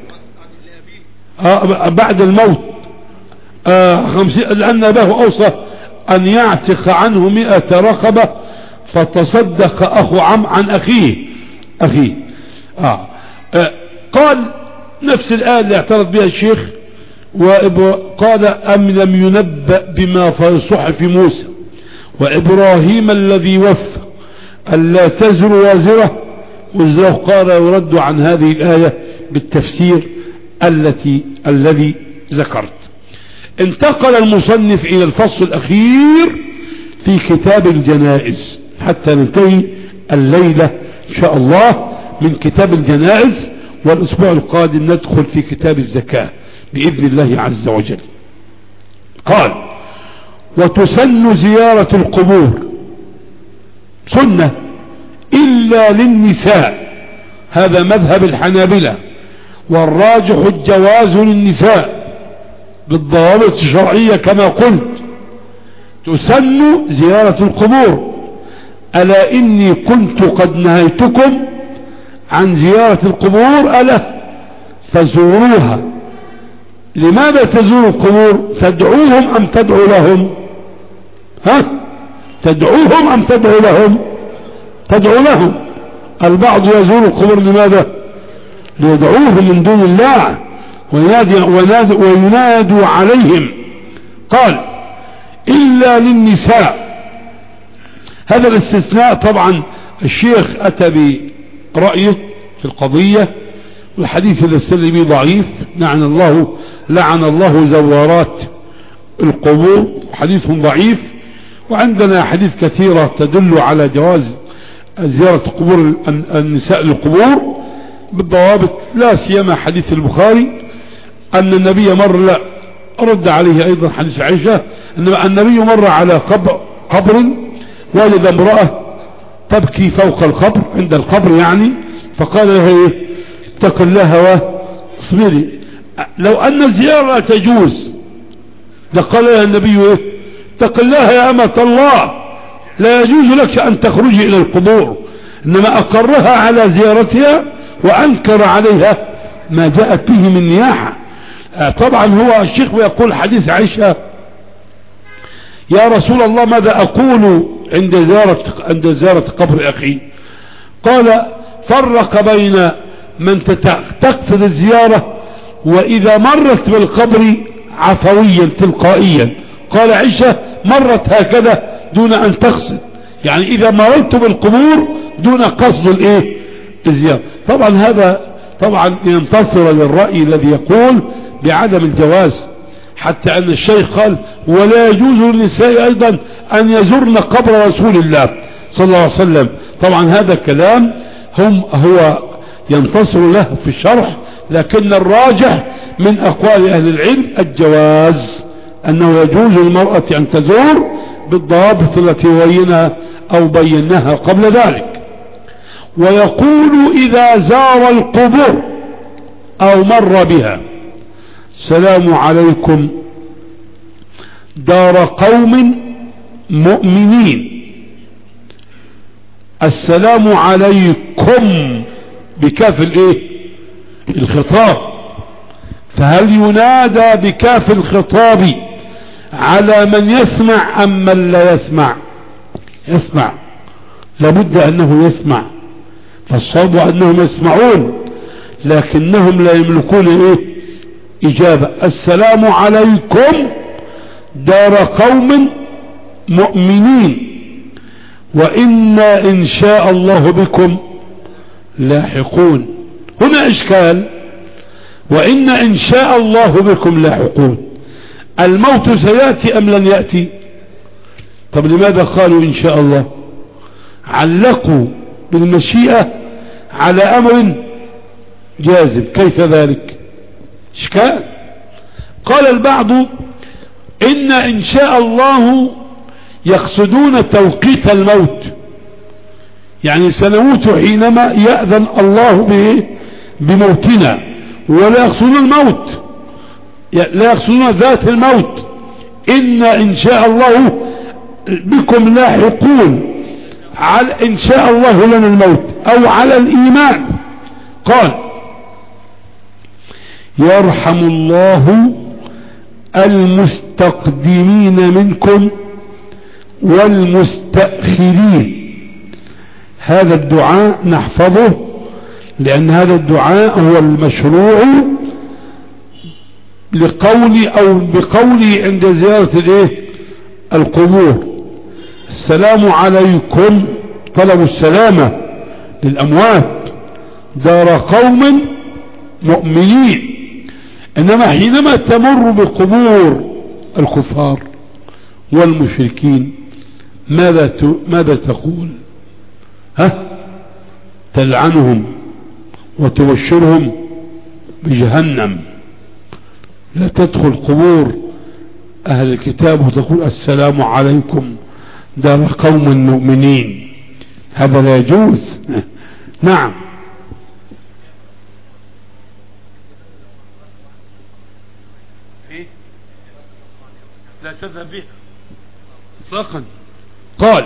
آه بعد الموت. آه خمسين، لأن أباه أوصى أن يعتق عنه مئة رقبة، فتصدق أخو عم عن أخيه أخيه آه. آه قال نفس الآية اللي اعترض بها الشيخ، وقال: أم لم ينبأ بما في صحف موسى وإبراهيم الذي وفى ألا تزر وازرة وزره؟ قال: يرد عن هذه الآية بالتفسير التي الذي ذكرت. انتقل المصنف إلى الفصل الأخير في كتاب الجنائز حتى ننتهي الليلة إن شاء الله من كتاب الجنائز، والأسبوع القادم ندخل في كتاب الزكاة بإذن الله عز وجل. قال: وتسن زيارة القبور سنة إلا للنساء، هذا مذهب الحنابلة، والراجح الجواز للنساء بالضوابط الشرعية كما قلت. تسن زيارة القبور، ألا إني كنت قد نهيتكم عن زيارة القبور ألا فزوروها. لماذا تزوروا القبور؟ تدعوهم أم تدعو لهم؟ ها تدعوهم أم تدعو لهم؟ تدعو لهم. البعض يزور القبور لماذا؟ ليدعوهم من دون الله وينادوا, وينادوا عليهم. قال: إلا للنساء. هذا الاستثناء طبعا الشيخ أتى برأيه في القضية، والحديث الذي استدل به ضعيف، لعن الله لعن الله زوارات القبور، حديث ضعيف. وعندنا حديث كثيرة تدل على جواز زيارة قبور النساء للقبور بالضوابط، لا سيما حديث البخاري أن النبي مر، لا رد عليه أيضا حديث عائشة أن النبي مر على قبر, قبر والد امرأة تبكي فوق القبر عند القبر يعني، فقال له ايه؟ اتق الله واصبري. لو أن الزيارة تجوز لقال لها النبي ايه؟ اتق الله يا أمة الله، لا يجوز لك أن تخرجي إلى القبور، إنما أقرها على زيارتها وأنكر عليها ما جاءت به من نياحة. طبعا هو الشيخ يقول حديث عائشة: يا رسول الله ماذا أقول عند زيارة عند زيارة قبر أخي؟ قال: فرق بين من تقصد الزيارة وإذا مرت بالقبر عفويا تلقائيا. قال عائشة: مرت هكذا دون أن تقصد، يعني إذا مررت بالقبور دون قصد الايه؟ الزيارة. طبعا هذا طبعا ينتصر للرأي الذي يقول بعدم الجواز، حتى أن الشيخ قال: ولا يجوز للنساء أيضا أن يزرن قبر رسول الله صلى الله عليه وسلم. طبعا هذا كلام هم هو ينتصر له في الشرح، لكن الراجح من أقوال أهل العلم الجواز، أنه يجوز للمرأة أن تزور بالضوابط التي بينها أو بيناها قبل ذلك. ويقول إذا زار القبور أو مر بها: السلام عليكم دار قوم مؤمنين. السلام عليكم بكاف الايه؟ الخطاب. فهل ينادى بكاف الخطاب على من يسمع أم من لا يسمع؟ يسمع، لابد أنه يسمع، فالصواب أنهم يسمعون لكنهم لا يملكون ايه؟ إجابة. السلام عليكم دار قوم مؤمنين وإنا إن شاء الله بكم لاحقون. هنا إشكال: وإنا إن شاء الله بكم لاحقون، الموت سيأتي أم لن يأتي؟ طب لماذا قالوا إن شاء الله؟ علقوا بالمشيئة على أمر جازم، كيف ذلك؟ إشكال. قال البعض: إن إن شاء الله يقصدون توقيت الموت، يعني سنموت حينما يأذن الله به بموتنا، ولا يقصدون الموت، لا يقصدون ذات الموت. إن إن شاء الله بكم لاحقون، على إن شاء الله لنا الموت أو على الإيمان. قال: يرحم الله المستقدمين منكم والمستأخرين. هذا الدعاء نحفظه، لأن هذا الدعاء هو المشروع لقولي أو بقولي عند زيارة الايه؟ القبور. السلام عليكم، طلب السلامة للأموات، دار قوم مؤمنين. إنما حينما تمر بقبور الكفار والمشركين ماذا ت... ماذا تقول؟ ها؟ تلعنهم وتبشرهم بجهنم. لا تدخل قبور أهل الكتاب وتقول السلام عليكم دار قوم مؤمنين، هذا لا يجوز. نعم. لا تذهب بها اطلاقا. قال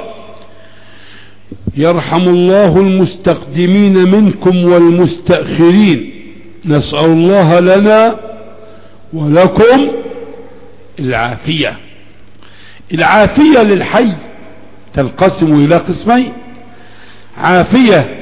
يرحم الله المستقدمين منكم والمستأخرين، نسأل الله لنا ولكم العافية. العافية للحي تنقسم إلى قسمين: عافية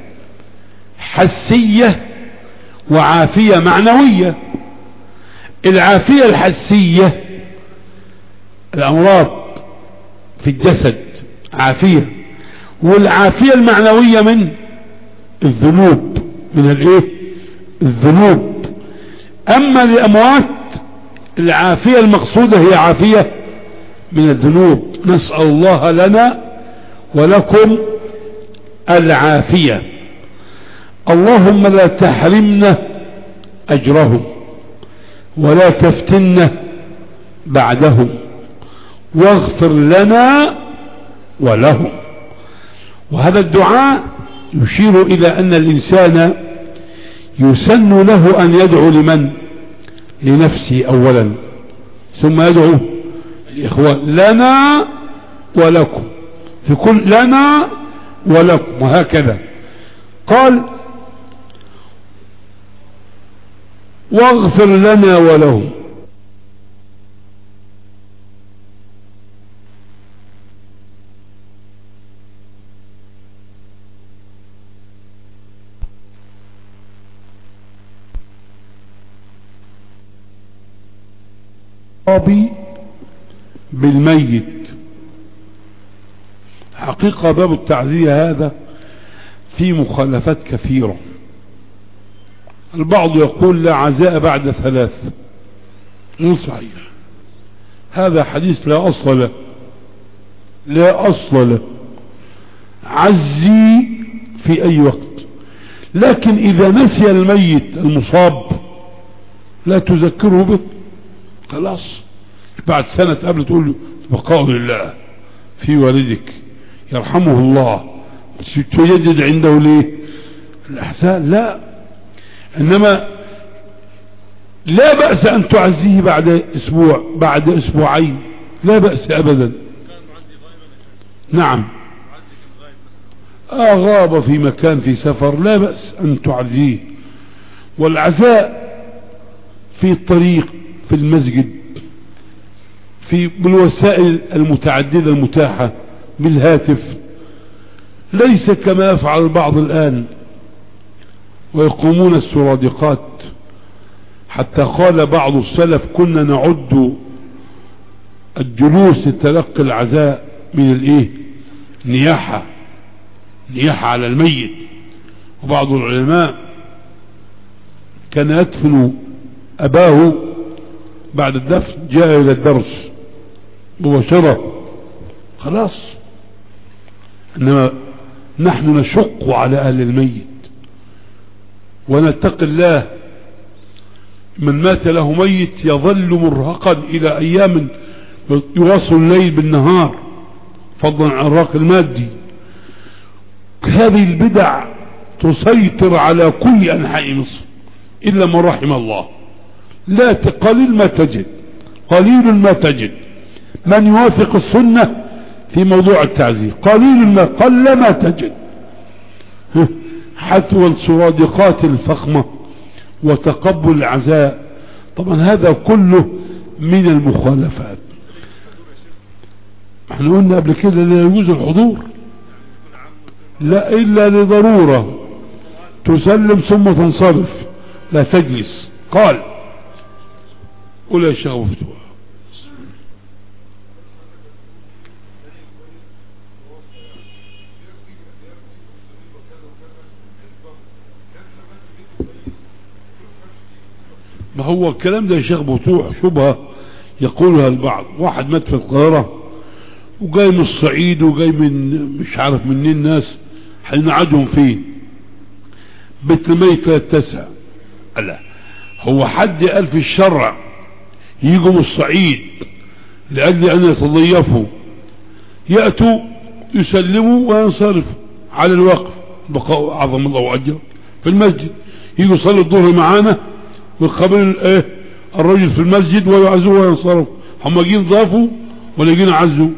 حسية وعافية معنوية. العافية الحسية الأمراض في الجسد عافية، والعافية المعنوية من الذنوب، من الايه؟ الذنوب. اما الاموات العافية المقصودة هي عافية من الذنوب. نسأل الله لنا ولكم العافية. اللهم لا تحرمنا اجرهم ولا تفتنا بعدهم، واغفر لنا ولهم. وهذا الدعاء يشير إلى أن الإنسان يسن له أن يدعو لمن؟ لنفسه أولا، ثم يدعو الإخوان لنا ولكم، في كل لنا ولكم، وهكذا. قال واغفر لنا ولهم. بالميت. حقيقة باب التعزية هذا في مخالفات كثيرة. البعض يقول لا عزاء بعد ثلاث، غير صحيح، هذا حديث لا أصل له، لا أصل له. عزي في أي وقت، لكن إذا نسي الميت المصاب لا تذكره به، خلاص بعد سنة قبل تقول له بقاء لله في والدك يرحمه الله، تجدد عنده ليه الأحسان؟ لا. إنما لا بأس أن تعزيه بعد أسبوع، بعد أسبوعين، لا بأس أبدا. نعم. أغاب في مكان في سفر لا بأس أن تعزيه. والعزاء في الطريق، في المسجد، في بالوسائل المتعددة المتاحة، بالهاتف، ليس كما يفعل البعض الآن ويقومون السرادقات. حتى قال بعض السلف كنا نعد الجلوس لتلقي العزاء من الايه؟ نياحة، نياحة على الميت. وبعض العلماء كان يدفن أباه بعد الدفن جاء إلى الدرس مباشرة، خلاص. إنما نحن نشق على أهل الميت ونتقي الله. من مات له ميت يظل مرهقا إلى أيام يواصل الليل بالنهار، فضلا عن الراق المادي. هذه البدع تسيطر على كل أنحاء مصر إلا من رحم الله. لا قليل ما تجد، قليل ما تجد من يوافق السنة في موضوع التعزية، قليل ما قل ما تجد. حتى السرادقات الفخمة وتقبل العزاء، طبعا هذا كله من المخالفات. احنا قلنا قبل كده لا يجوز الحضور لا إلا لضرورة، تسلم ثم تنصرف، لا تجلس. قال قل يا شيخ مفتوح. ما هو الكلام ده يا شيخ مفتوح شبهة يقولها البعض. واحد مات في القاهرة وجاي من الصعيد وجاي من مش عارف منين ناس، هنقعدهم فين؟ بيت الميت لا يتسع. لا، هو حد قال في الشرع يجوا من الصعيد لأجل أن يتضيفوا، يأتوا يسلموا وينصرفوا على الوقف، بقاء أعظم الله أجر في المسجد، يجوا يصلوا الظهر معانا ويقابل ايه الرجل في المسجد ويعزوه وينصرفوا. هم جين ضافوا ولا جين عزوا؟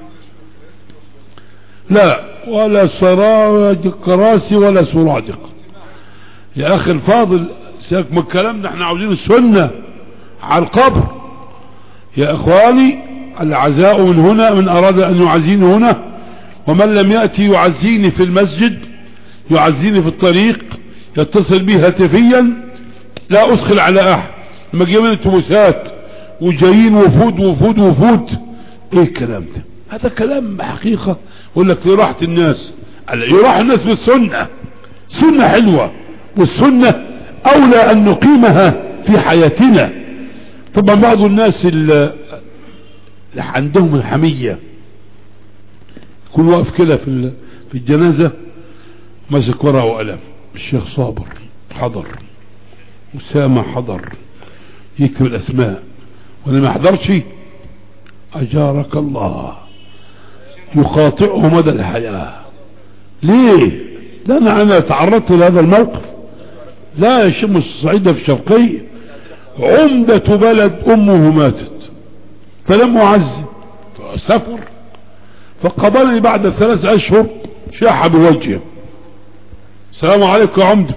لا، ولا سراج كراسي ولا سرادق. يا أخي الفاضل سيبك من الكلام ده، احنا عاوزين السنة على القبر يا اخواني. العزاء من هنا، من اراد ان يعزيني هنا، ومن لم يأتي يعزيني في المسجد يعزيني في الطريق، يتصل بي هاتفيا، لا ادخل على احد. لما جايين اتوبيسات وجايين وفود وفود وفود، ايه الكلام ده؟ هذا كلام حقيقة. يقول لك لراحة الناس، يراح الناس بالسنة، سنة حلوة، والسنة اولى ان نقيمها في حياتنا. طبعا بعض الناس اللي عندهم الحمية يكون واقف كده في في الجنازة ماسك ورقة وقلم، الشيخ صابر حضر، أسامة حضر، يكتب الاسماء، وانا ما حضرش اجارك الله، يقاطعه مدى الحياة. ليه؟ لا انا انا تعرضت لهذا الموقف. لا يا شيخ، الصعيدة في الشرقية عمدة بلد، امه ماتت فلم اعزي، سفر، فقبلني بعد ثلاث اشهر شاح بوجهه، السلام عليكم يا عمدة.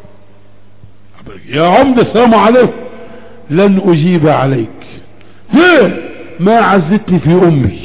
يا عمدة السلام عليكم، لن اجيب عليك. ليه؟ ما عزتني في امي.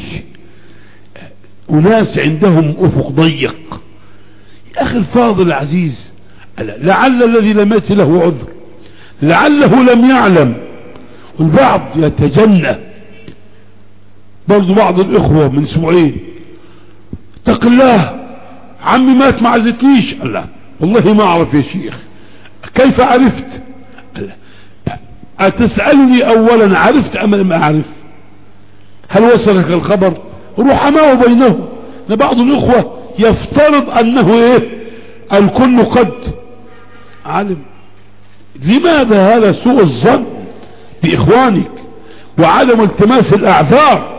وناس عندهم افق ضيق. يا اخي الفاضل العزيز، لعل الذي لم يأتي له عذر، لعله لم يعلم، والبعض يتجنى. برضو بعض الاخوة من اسبوعين، اتق الله عمي مات ما عزتنيش. الله والله ما اعرف يا شيخ. كيف عرفت؟ الله اتسألني اولا عرفت ام لم اعرف؟ هل وصلك الخبر؟ رحماء بينهم. بعض الاخوة يفترض انه ايه الكل قد علم. لماذا هذا سوء الظن باخوانك وعدم التماس الاعذار؟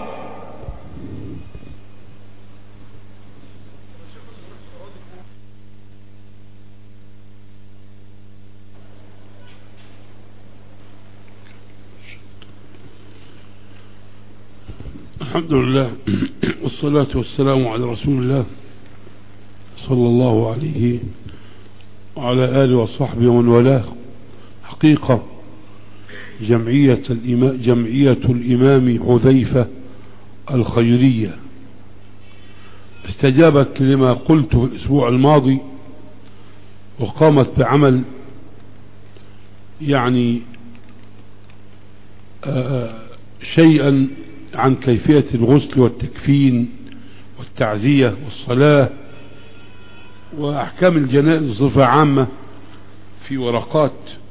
الحمد لله والصلاة والسلام على رسول الله صلى الله عليه وعلى آله وصحبه ومن والاه. حقيقة جمعية الإمام, جمعية الإمام حذيفة الخيرية استجابت لما قلت في الأسبوع الماضي، وقامت بعمل يعني آه شيئا عن كيفية الغسل والتكفين والتعزية والصلاة وأحكام الجنائز بصفة عامة في ورقات،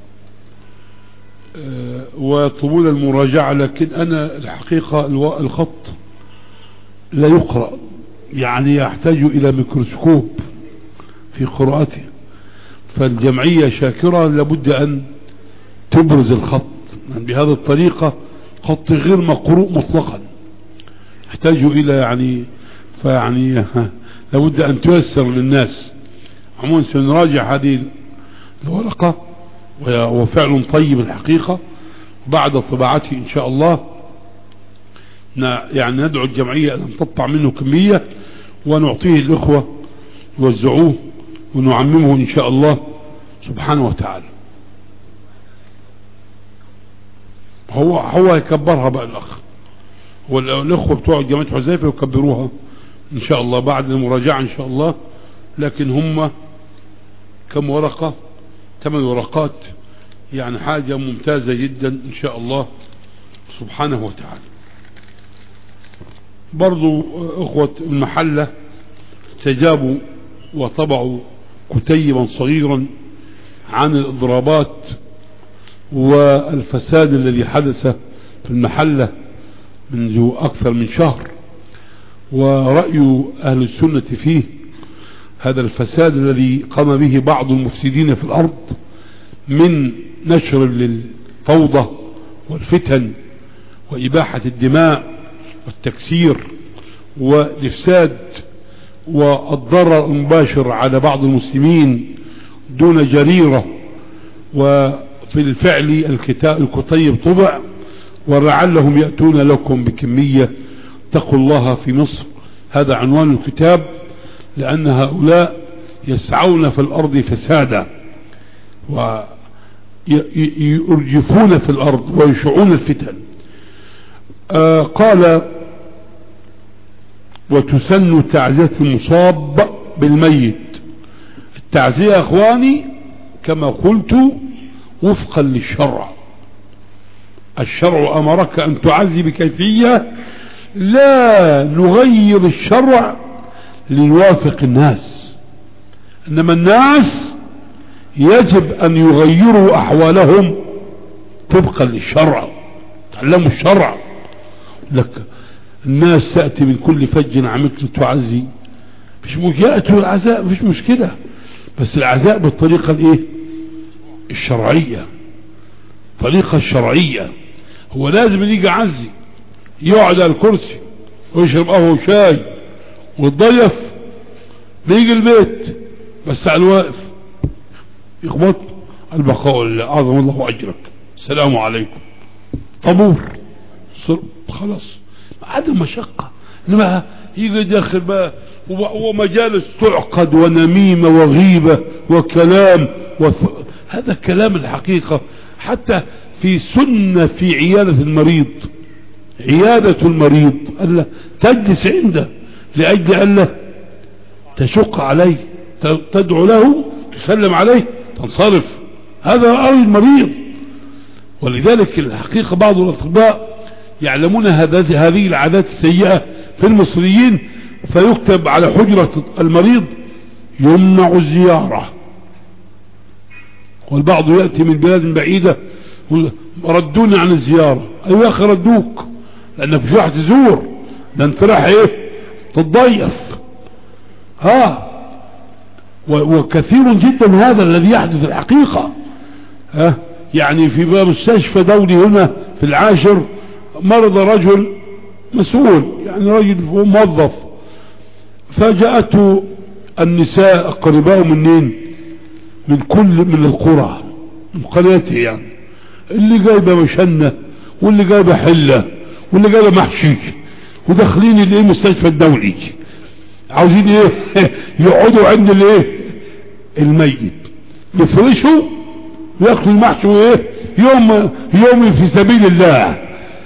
أه ويطلبون المراجعة. لكن أنا الحقيقة الخط لا يقرأ، يعني يحتاج إلى ميكروسكوب في قراءته. فالجمعية شاكرة، لابد أن تبرز الخط يعني بهذه الطريقة، خط غير مقروء مطلقا، يحتاج إلى يعني فيعني لابد أن تيسر للناس. عموما سنراجع هذه الورقة، وفعل طيب الحقيقة. بعد طباعته إن شاء الله يعني ندعو الجمعية أن تطبع منه كمية ونعطيه الأخوة يوزعوه ونعممه إن شاء الله سبحانه وتعالى. هو هو يكبرها بقى الأخ والأخوة بتوع جماعة حذيفة يكبروها إن شاء الله بعد المراجعة إن شاء الله. لكن هم كم ورقة؟ ثمان ورقات، يعني حاجة ممتازة جدا إن شاء الله سبحانه وتعالى. برضو أخوة المحلة استجابوا وطبعوا كتيبا صغيرا عن الإضرابات والفساد الذي حدث في المحلة منذ أكثر من شهر، ورأي أهل السنة فيه هذا الفساد الذي قام به بعض المفسدين في الأرض من نشر للفوضى والفتن وإباحة الدماء والتكسير والإفساد والضرر المباشر على بعض المسلمين دون جريرة. وفي الفعل الكتاب الكتيب طبع ولعلهم يأتون لكم بكمية اتقوا الله في مصر، هذا عنوان الكتاب، لأن هؤلاء يسعون في الأرض فسادا ويرجفون في الأرض ويشعون الفتن. آه قال وتسن تعزية المصاب بالميت. التعزية أخواني كما قلت وفقا للشرع، الشرع أمرك أن تعزي بكيفية لا نغير الشرع لنوافق الناس، إنما الناس يجب أن يغيروا أحوالهم طبقا للشرع. تعلموا الشرع. لك الناس تأتي من كل فج عميق تعزي، مش يأتوا العزاء مش مشكلة، بس العزاء بالطريقة الايه الشرعية، طريقة الشرعية. هو لازم يجي عزي يقعد على الكرسي ويشرب قهوة وشاي والضيف بيجي البيت بس على الواقف يخبط البقاء لله أعظم الله أجرك السلام عليكم طابور خلاص عدم مشقة. انما يجي داخل بقى ومجالس تعقد ونميمة وغيبة وكلام وف... هذا كلام الحقيقة. حتى في سنة في عيادة المريض، عيادة المريض ألا تجلس عنده لأجل ألا تشق عليه، تدعو له تسلم عليه تنصرف، هذا رأي المريض. ولذلك الحقيقة بعض الأطباء يعلمون هذه العادات السيئة في المصريين، فيكتب على حجرة المريض يمنع الزيارة. والبعض يأتي من بلاد بعيدة ردوني عن الزيارة. ايوه يا اخي ردوك، لانك مش راح تزور، ده انت راح ايه تتضيف. ها وكثير جدا هذا الذي يحدث الحقيقة. ها يعني في مستشفى دولي هنا في العاشر مرض رجل مسؤول، يعني رجل موظف، فجاءته النساء اقرباء منين من كل من القرى من قريته، يعني اللي جايبه مشنة واللي جايبه حلة واللي جايبه محشي، وداخلين الايه مستشفى الدولي عاوزين ايه يقعدوا عند الايه الميت يفرشوا وياكلوا المحشي وايه يوم يوم في سبيل الله.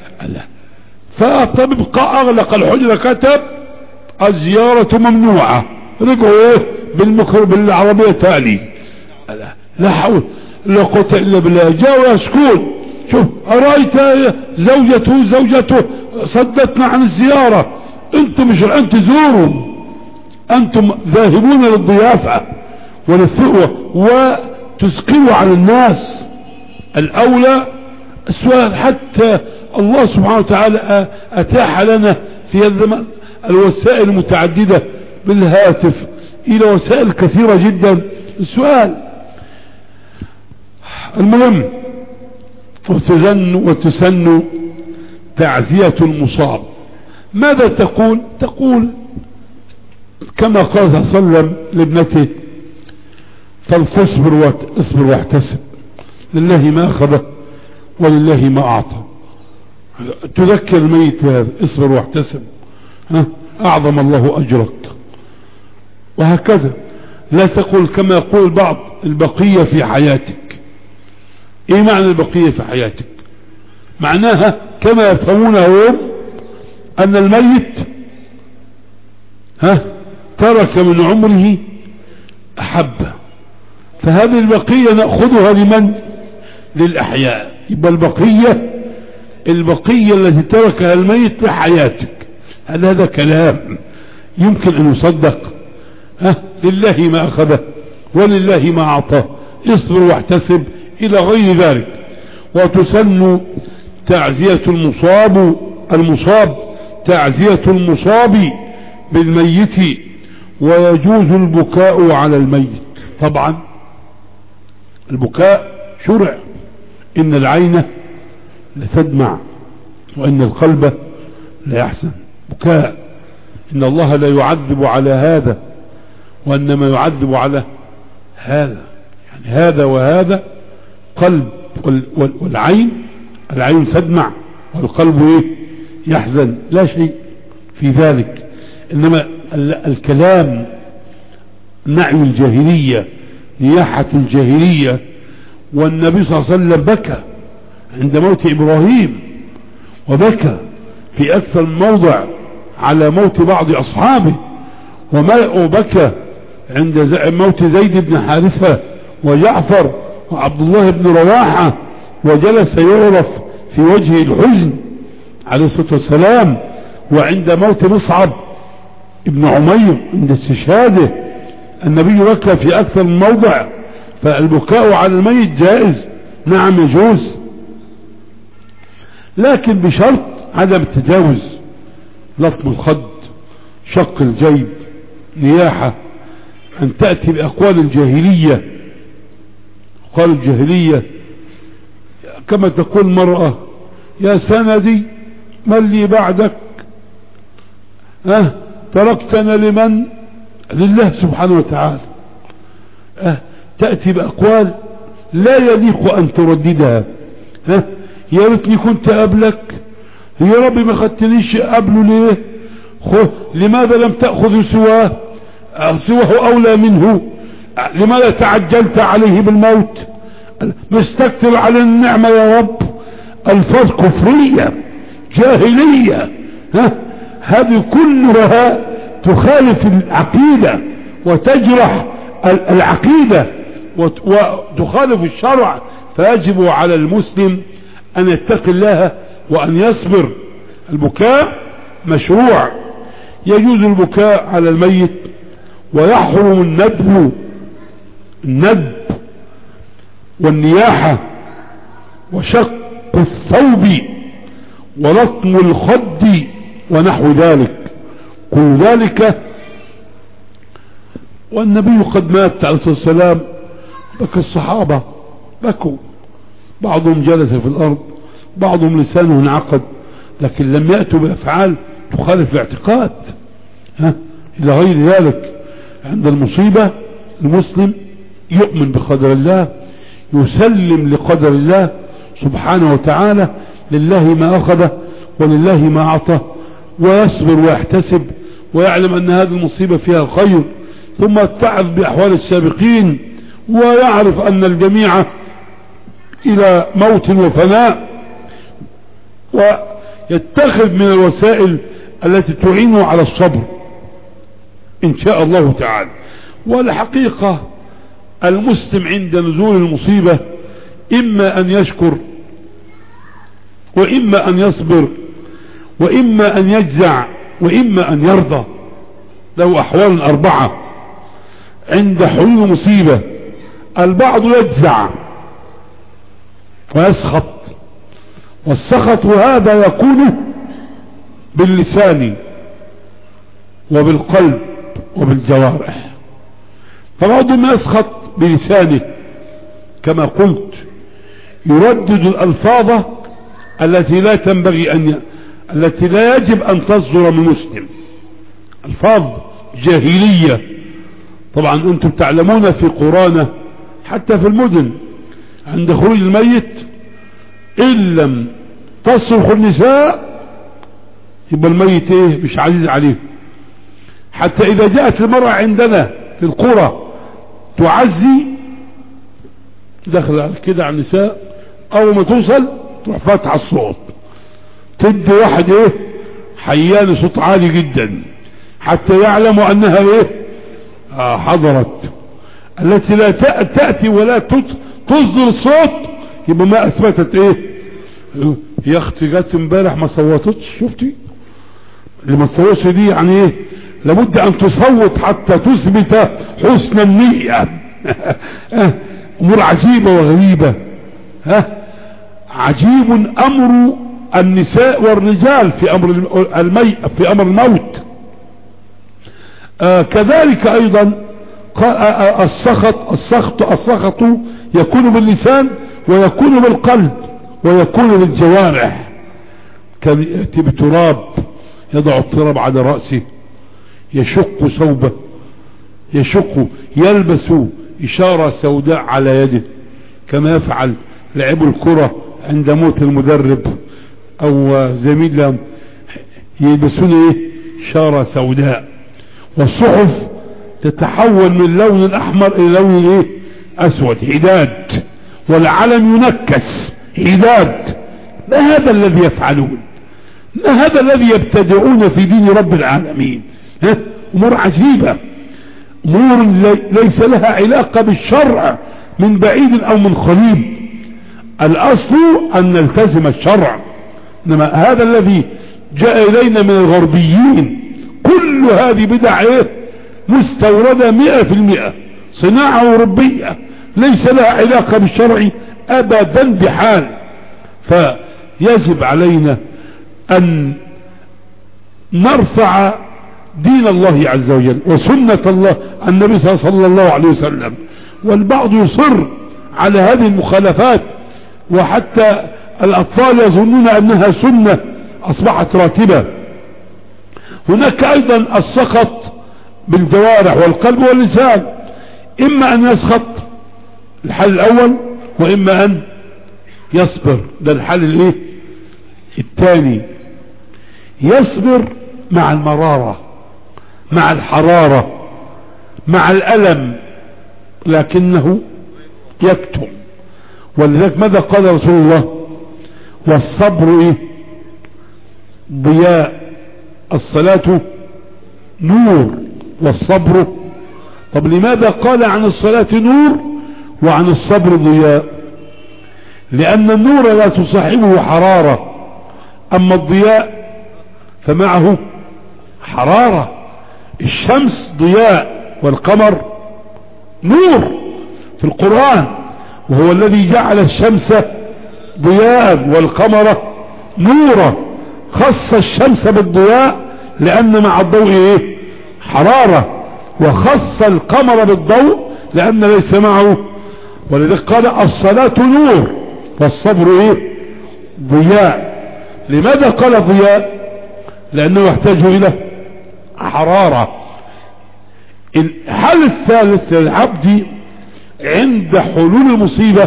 فالطبيب اغلق الحجرة كتب الزيارة ممنوعة، رجعوا ايه بالمكر بالعربية تالي. لا حول لا قوة الا بالله. جاءوا يسكون شوف أرأيت زوجته زوجته صدتنا عن الزيارة، انتم مش الآن تزوروا، انتم ذاهبون للضيافة وللثقوة وتسقوا على الناس. الأولى السؤال. حتى الله سبحانه وتعالى أتاح لنا في هذا الزمان الوسائل المتعددة بالهاتف إلى وسائل كثيرة جدا السؤال. المهم وتزن وتسن تعزية المصاب. ماذا تقول؟ تقول كما قال صلى الله عليه وسلم لابنته فلتصبر واصبر واحتسب لله ما أخذ ولله ما أعطى. تذكر الميت بهذا اصبر واحتسب ها أعظم الله أجرك. وهكذا لا تقول كما يقول بعض البقية في حياتك. ايه معنى البقية في حياتك؟ معناها كما يفهمونه هم ان الميت ها ترك من عمره احبه، فهذه البقية نأخذها لمن؟ للأحياء. يبقى البقية البقية التي تركها الميت في حياتك. هل هذا كلام يمكن ان يصدق؟ ها لله ما أخذه ولله ما أعطاه اصبر واحتسب إلى غير ذلك. وتسن تعزية المصاب المصاب تعزية المصاب بالميت ويجوز البكاء على الميت. طبعا البكاء شرع، إن العين لتدمع وإن القلب لا يحزن. بكاء، إن الله لا يعذب على هذا وإنما يعذب على هذا، يعني هذا وهذا قلب، والعين العين تدمع والقلب ايه يحزن، لا شيء في ذلك. إنما الكلام نعي الجاهلية، نياحة الجاهلية. والنبي صلى الله عليه وسلم بكى عند موت إبراهيم، وبكى في أكثر من موضع على موت بعض أصحابه، وبكى عند موت زيد بن حارثة وجعفر وعبد الله بن رواحة، وجلس يعرف في وجه الحزن عليه الصلاة والسلام. وعند موت مصعب ابن عمير عند استشهاده النبي بكى في أكثر من موضع. فالبكاء على الميت جائز، نعم يجوز، لكن بشرط عدم التجاوز، لطم الخد، شق الجيب، نياحة، أن تأتي بأقوال الجاهلية. أقوال الجاهلية كما تقول المرأة: يا سندي من لي بعدك، أه تركتنا لمن؟ لله سبحانه وتعالى. أه تأتي بأقوال لا يليق أن ترددها. أه يا ريتني كنت قبلك، يا ربي ما خدتنيش قبله ليه؟ لماذا لم تأخذ سواه؟ سواه أولى منه. لماذا تعجلت عليه بالموت؟ مستكتر على النعمة يا رب. الفاظ كفرية جاهلية، ها هذه كلها تخالف العقيدة وتجرح العقيدة وتخالف الشرع. فيجب على المسلم أن يتقي الله وأن يصبر. البكاء مشروع، يجوز البكاء على الميت، ويحرم الندب الندب والنياحة وشق الثوب ولطم الخد ونحو ذلك، كل ذلك. والنبي قد مات عليه الصلاة والسلام، بكى الصحابة، بكوا، بعضهم جلس في الأرض، بعضهم لسانه انعقد، لكن لم يأتوا بأفعال تخالف الاعتقاد. ها إلى غير ذلك. عند المصيبة المسلم يؤمن بقدر الله، يسلم لقدر الله سبحانه وتعالى، لله ما أخذه ولله ما أعطى، ويصبر ويحتسب ويعلم أن هذه المصيبة فيها خير، ثم يتعظ بأحوال السابقين ويعرف أن الجميع إلى موت وفناء، ويتخذ من الوسائل التي تعينه على الصبر إن شاء الله تعالى. والحقيقة المسلم عند نزول المصيبة إما أن يشكر، وإما أن يصبر، وإما أن يجزع، وإما أن يرضى. له أحوال أربعة عند حلول مصيبة. البعض يجزع ويسخط، والسخط هذا يكون باللسان وبالقلب وبالجوارح. فبعضهم يسخط بلسانه كما قلت، يردد الألفاظ التي لا تنبغي أن ي... التي لا يجب أن تصدر من مسلم، ألفاظ جاهلية. طبعا أنتم تعلمون في قرانا حتى في المدن عند خروج الميت إن لم تصرخ النساء يبقى الميت ايه مش عزيز عليه. حتى إذا جاءت المرأة عندنا في القرى تعزي، دخل كده على النساء، أول ما توصل تروح فاتحة الصوت، تدي واحد ايه حيان صوت عالي جدا حتى يعلموا أنها ايه آه حضرت. التي لا تأتي ولا تصدر الصوت يبقى ما أثبتت ايه. يا اختي جات امبارح ما صوتتش، شفتي اللي ما صوتش دي يعني ايه، لابد ان تصوت حتى تثبت حسن النية. امور عجيبة وغريبة. ها عجيب امر النساء والرجال في امر المي في امر الموت. آه كذلك ايضا السخط السخط السخط يكون باللسان ويكون بالقلب ويكون بالجوارح، كان يأتي بتراب يضع التراب على رأسه، يشق ثوبه، يشق، يلبس إشارة سوداء على يده كما يفعل لاعب الكرة عند موت المدرب او زميل لهم، يلبسون ايه؟ إشارة سوداء. والصحف تتحول من لون الاحمر الى لون ايه؟ اسود، حداد، والعلم ينكس حداد. ما هذا الذي يفعلون؟ ما هذا الذي يبتدعون في دين رب العالمين؟ ها؟ امور عجيبة، امور ليس لها علاقة بالشرع من بعيد او من قريب. الاصل ان نلتزم الشرع، انما هذا الذي جاء الينا من الغربيين كل هذه بدع ايه؟ مستوردة مئة في المئة، صناعة أوروبية ليس لها علاقة بالشرع ابدا بحال. فيجب علينا ان نرفع دين الله عز وجل وسنة الله النبي صلى الله عليه وسلم. والبعض يصر على هذه المخالفات، وحتى الاطفال يظنون انها سنة اصبحت راتبة. هناك ايضا السخط بالجوارح والقلب واللسان، اما ان يسخط الحل الاول واما ان يصبر، ده الحل الايه الثاني. يصبر مع المرارة، مع الحرارة، مع الألم، لكنه يكتم. ولذلك ماذا قال رسول الله؟ والصبر ايه؟ ضياء. الصلاة نور والصبر. طب لماذا قال عن الصلاة نور وعن الصبر ضياء؟ لأن النور لا تصاحبه حرارة، أما الضياء فمعه حرارة. الشمس ضياء والقمر نور في القرآن، وهو الذي جعل الشمس ضياء والقمر نورا. خص الشمس بالضياء لأن مع الضوء ايه؟ حرارة، وخص القمر بالضوء لأن ليس معه. ولذلك قال الصلاة نور والصبر ايه؟ ضياء. لماذا قال ضياء؟ لأنه يحتاج إلى حرارة. الحل الثالث للعبد عند حلول المصيبة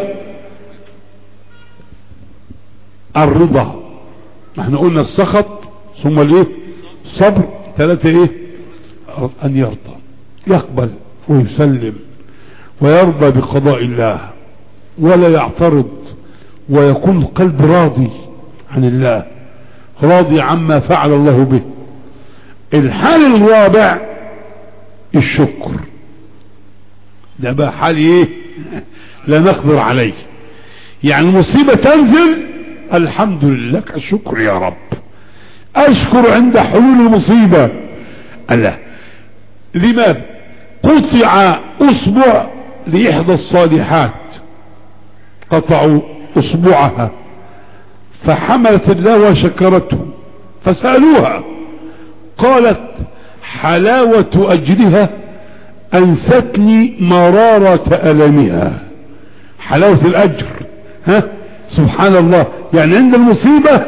الرضا. احنا قلنا السخط ثم الايه؟ صبر. ثلاثة ايه؟ ان يرضى، يقبل ويسلم ويرضى بقضاء الله ولا يعترض، ويكون القلب راضي عن الله، راضي عما فعل الله به. الحال الرابع الشكر. ده بقى حال ايه؟ لا نقدر عليه. يعني المصيبة تنزل الحمد لله، الشكر يا رب، اشكر عند حلول المصيبة. الله، لماذا؟ قطع اصبع لاحدى الصالحات، قطعوا اصبعها فحملت الله وشكرته، فسألوها قالت حلاوة اجرها انستني مرارة ألمها. حلاوة الاجر، ها سبحان الله. يعني عند المصيبة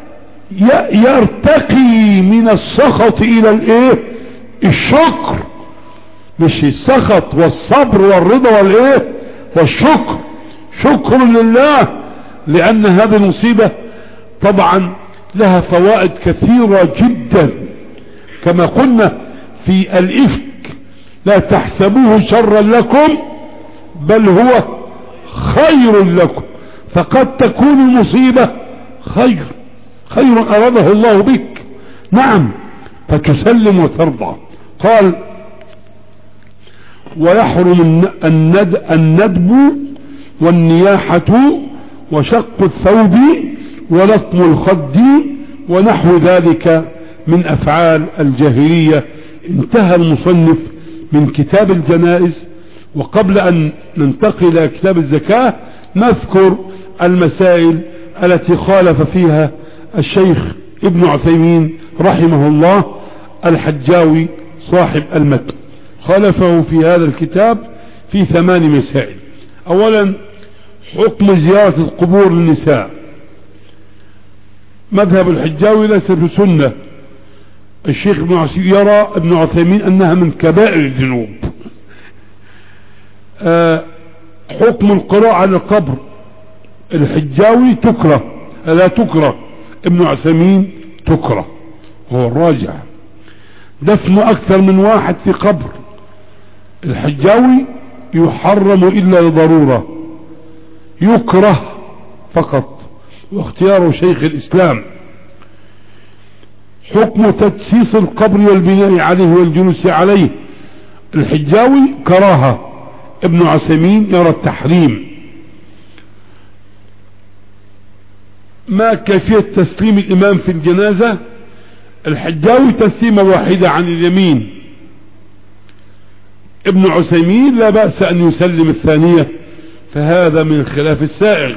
يرتقي من السخط الى الايه؟ الشكر. مش السخط والصبر والرضا والايه؟ والشكر. شكر لله، لان هذه المصيبة طبعا لها فوائد كثيرة جدا. كما قلنا في الإفك لا تحسبوه شرا لكم بل هو خير لكم. فقد تكون المصيبة خير، خير أراده الله بك، نعم، فتسلم وترضى. قال ويحرم الند الندب والنياحة وشق الثوب ولطم الخد ونحو ذلك من أفعال الجاهلية. انتهى المصنف من كتاب الجنائز. وقبل أن ننتقل إلى كتاب الزكاة نذكر المسائل التي خالف فيها الشيخ ابن عثيمين رحمه الله، الحجاوي صاحب المتن، خالفه في هذا الكتاب في ثمان مسائل. اولا حكم زيارة القبور للنساء. مذهب الحجاوي ليس بسنة. الشيخ ابن عسير يرى ابن عثيمين انها من كبائر الذنوب. أه حكم القراءة على القبر. الحجاوي تكره، لا تكره. ابن عثيمين تكره، هو الراجع. دفن اكثر من واحد في قبر. الحجاوي يحرم الا لضرورة، يكره فقط، واختيار شيخ الاسلام. حكم تدسيس القبر والبناء عليه والجلوس عليه. الحجاوي كراهة، ابن عثيمين يرى التحريم. ما كيفية تسليم الامام في الجنازة؟ الحجاوي تسليمة واحدة عن اليمين. ابن عثيمين لا بأس ان يسلم الثانية، فهذا من خلاف السائغ.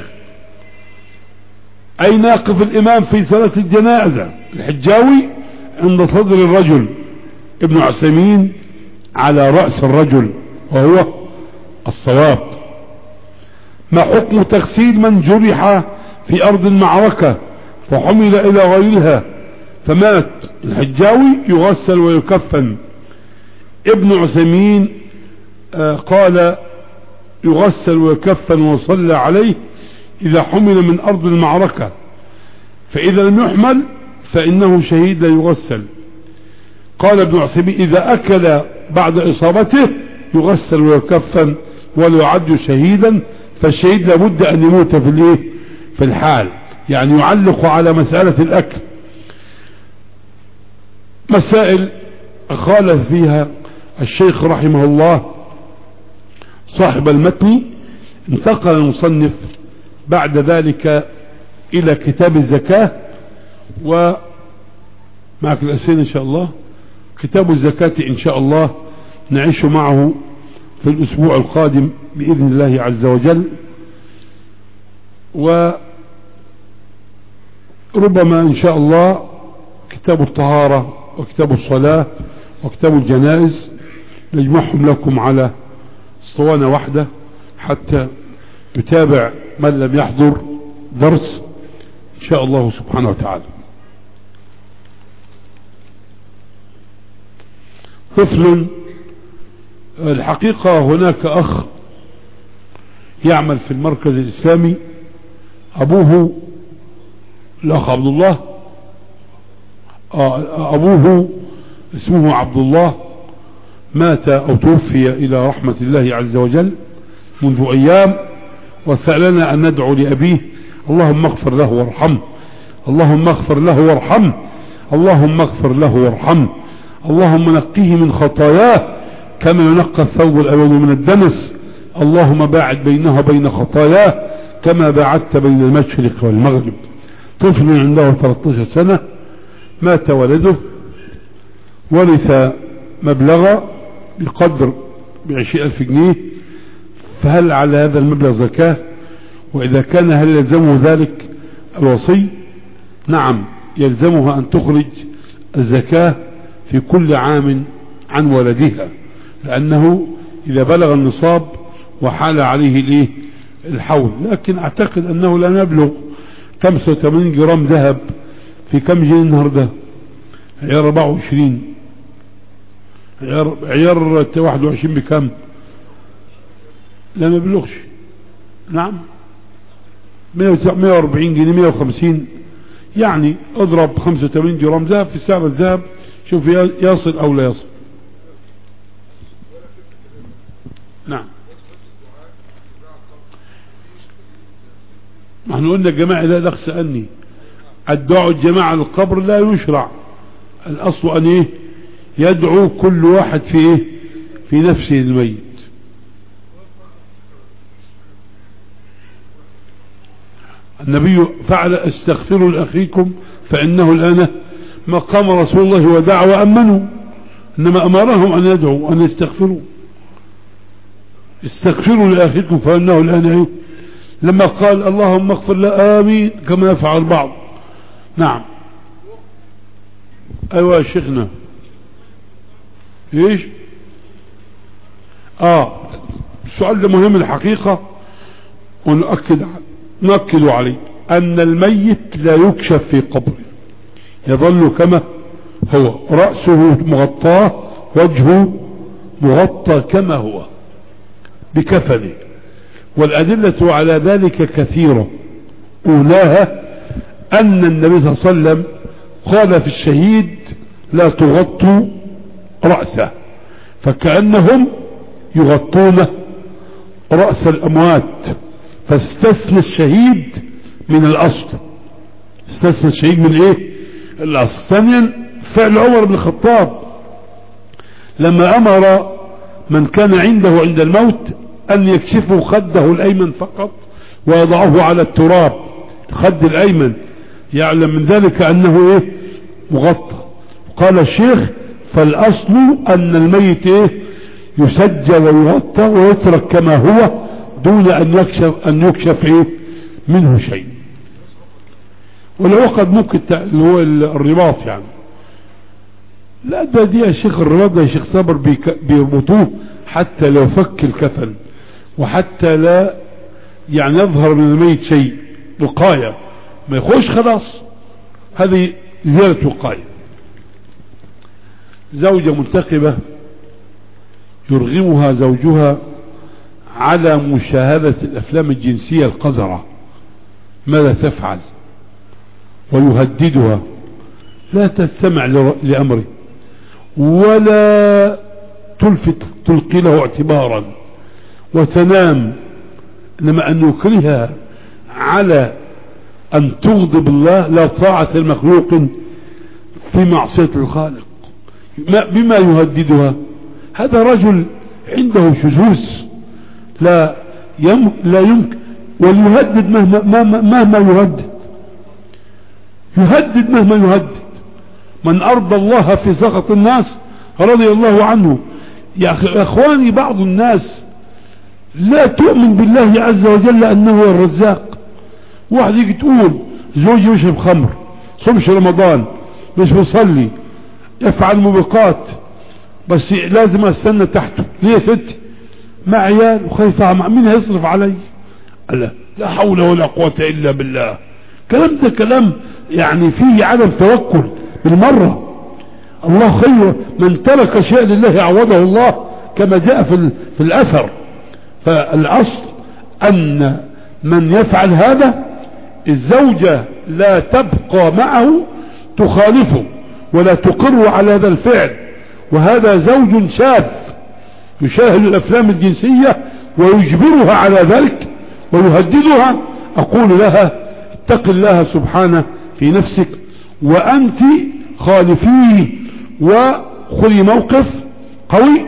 اين يقف الامام في صلاة الجنازة؟ الحجاوي عند صدر الرجل، ابن عثيمين على رأس الرجل، وهو الصواب. ما حكم تغسيل من جرح في ارض المعركة فحمل الى غيرها فمات؟ الحجاوي يغسل ويكفن. ابن عثيمين آه قال يغسل ويكفن وصلى عليه اذا حمل من ارض المعركة، فاذا لم يحمل فانه شهيد لا يغسل. قال ابن عثيمين اذا اكل بعد اصابته يغسل ويكفن ولا يعد شهيدا، فالشهيد لابد ان يموت في الايه في الحال، يعني يعلق على مسألة الاكل. مسائل خالف فيها الشيخ رحمه الله صاحب المتن. انتقل المصنف بعد ذلك الى كتاب الزكاة، ومعك الأسئلة ان شاء الله. كتاب الزكاة ان شاء الله نعيش معه في الاسبوع القادم باذن الله عز وجل، وربما ان شاء الله كتاب الطهارة وكتاب الصلاة وكتاب الجنائز نجمعهم لكم على اسطوانة واحدة حتى يتابع من لم يحضر درس ان شاء الله سبحانه وتعالى. طفل، الحقيقة هناك اخ يعمل في المركز الاسلامي، ابوه الاخ عبد الله، ابوه اسمه عبد الله، مات او توفي الى رحمة الله عز وجل منذ ايام، وسألنا ان ندعو لابيه. اللهم اغفر له وارحمه، اللهم اغفر له وارحمه، اللهم اغفر له وارحمه، اللهم نقيه من خطاياه كما ينقى الثوب الأبيض من الدنس، اللهم باعد بينه وبين خطاياه كما باعدت بين المشرق والمغرب. طفل عنده ثلاثة عشر سنة، مات ولده، ورث مبلغ بقدر بعشرين ألف جنيه، فهل على هذا المبلغ زكاة؟ وإذا كان هل يلزمه ذلك الوصي؟ نعم يلزمها أن تخرج الزكاة في كل عام عن ولدها، لأنه إذا بلغ النصاب وحال عليه الايه الحول. لكن أعتقد أنه لا نبلغ خمسة وثمانين جرام ذهب في كم جنيه النهاردة؟ عيار أربعة وعشرين، عيار, عيار واحد وعشرين بكم؟ لا ما بلغش. نعم مئة وأربعين جنيه، مئة وخمسين، يعني اضرب خمسة وثمانين جرام ذهب في سعر الذهب، شوف يصل او لا يصل. نعم نحن قلنا الجماعة لا دخس أني الدعاء الجماعة للقبر لا يشرع، الأصل أن إيه يدعو كل واحد في إيه في نفسه الميت. النبي فعل استغفروا لأخيكم فإنه الآن مقام رسول الله ودعا وأمنوا، إنما أمرهم أن يدعوا أن يستغفروا. استغفروا لأخيكم فإنه الآن إيه لما قال اللهم اغفر له آمين كما يفعل البعض. نعم أيوة يا شيخنا. ايش؟ اه السؤال ده مهم الحقيقة، ونؤكد نؤكد عليه ان الميت لا يكشف في قبره، يظل كما هو، رأسه مغطاه، وجهه مغطى كما هو بكفنه. والأدلة على ذلك كثيرة، أولاها أن النبي صلى الله عليه وسلم قال في الشهيد لا تغطوا رأسه، فكأنهم يغطون رأس الأموات، فاستثنى الشهيد من الأصل، استثنى الشهيد من ايه؟ الأصل. ثانيا فعل عمر بن الخطاب لما أمر من كان عنده عند الموت أن يكشفوا خده الأيمن فقط ويضعه على التراب، الخد الأيمن، يعلم من ذلك أنه ايه؟ مغطى. قال الشيخ فالأصل أن الميت ايه؟ يسجل ويغطى ويترك كما هو دون أن يكشف, أن يكشف ايه؟ منه شيء. ولو قد ممكن اللي هو الرباط يعني، لا ده دي يا شيخ الرباط ده يا شيخ صبر بيربطوه حتى لو فك الكفن، وحتى لا يعني يظهر من الميت شيء، وقاية ما يخش خلاص، هذه زيادة وقاية. زوجة منتقبة يرغمها زوجها على مشاهدة الأفلام الجنسية القذرة، ماذا تفعل؟ ويهددها لا تستمع لأمره ولا تلفت تلقي له اعتبارا وتنام، إنما أن يكرهها على أن تغضب الله، لا طاعة المخلوق في معصية الخالق. بما يهددها؟ هذا رجل عنده شذوذ لا يم لا يمكن، وليهدد مهما مهما, مهما يهدد يهدد مهما يهدد. من أرضى الله في سخط الناس رضي الله عنه. يا أخواني بعض الناس لا تؤمن بالله عز وجل أنه هو الرزاق. واحد يجي تقول زوجي يشرب خمر، صمش رمضان، مش بيصلي، يفعل موبقات، بس لازم استنى تحته. ليه يا ستي؟ مع عيال وخايفة، مع مين هيصرف علي؟ لا لا حول ولا قوة إلا بالله. كلام ده كلام يعني فيه عدم توكل بالمرة. الله خير من ترك شيء لله عوضه الله، كما جاء في, في الأثر. فالأصل أن من يفعل هذا الزوجة لا تبقى معه تخالفه ولا تقر على هذا الفعل، وهذا زوج شاذ يشاهد الأفلام الجنسية ويجبرها على ذلك ويهددها. أقول لها اتق الله سبحانه في نفسك، وأنت خالفيه وخذي موقف قوي،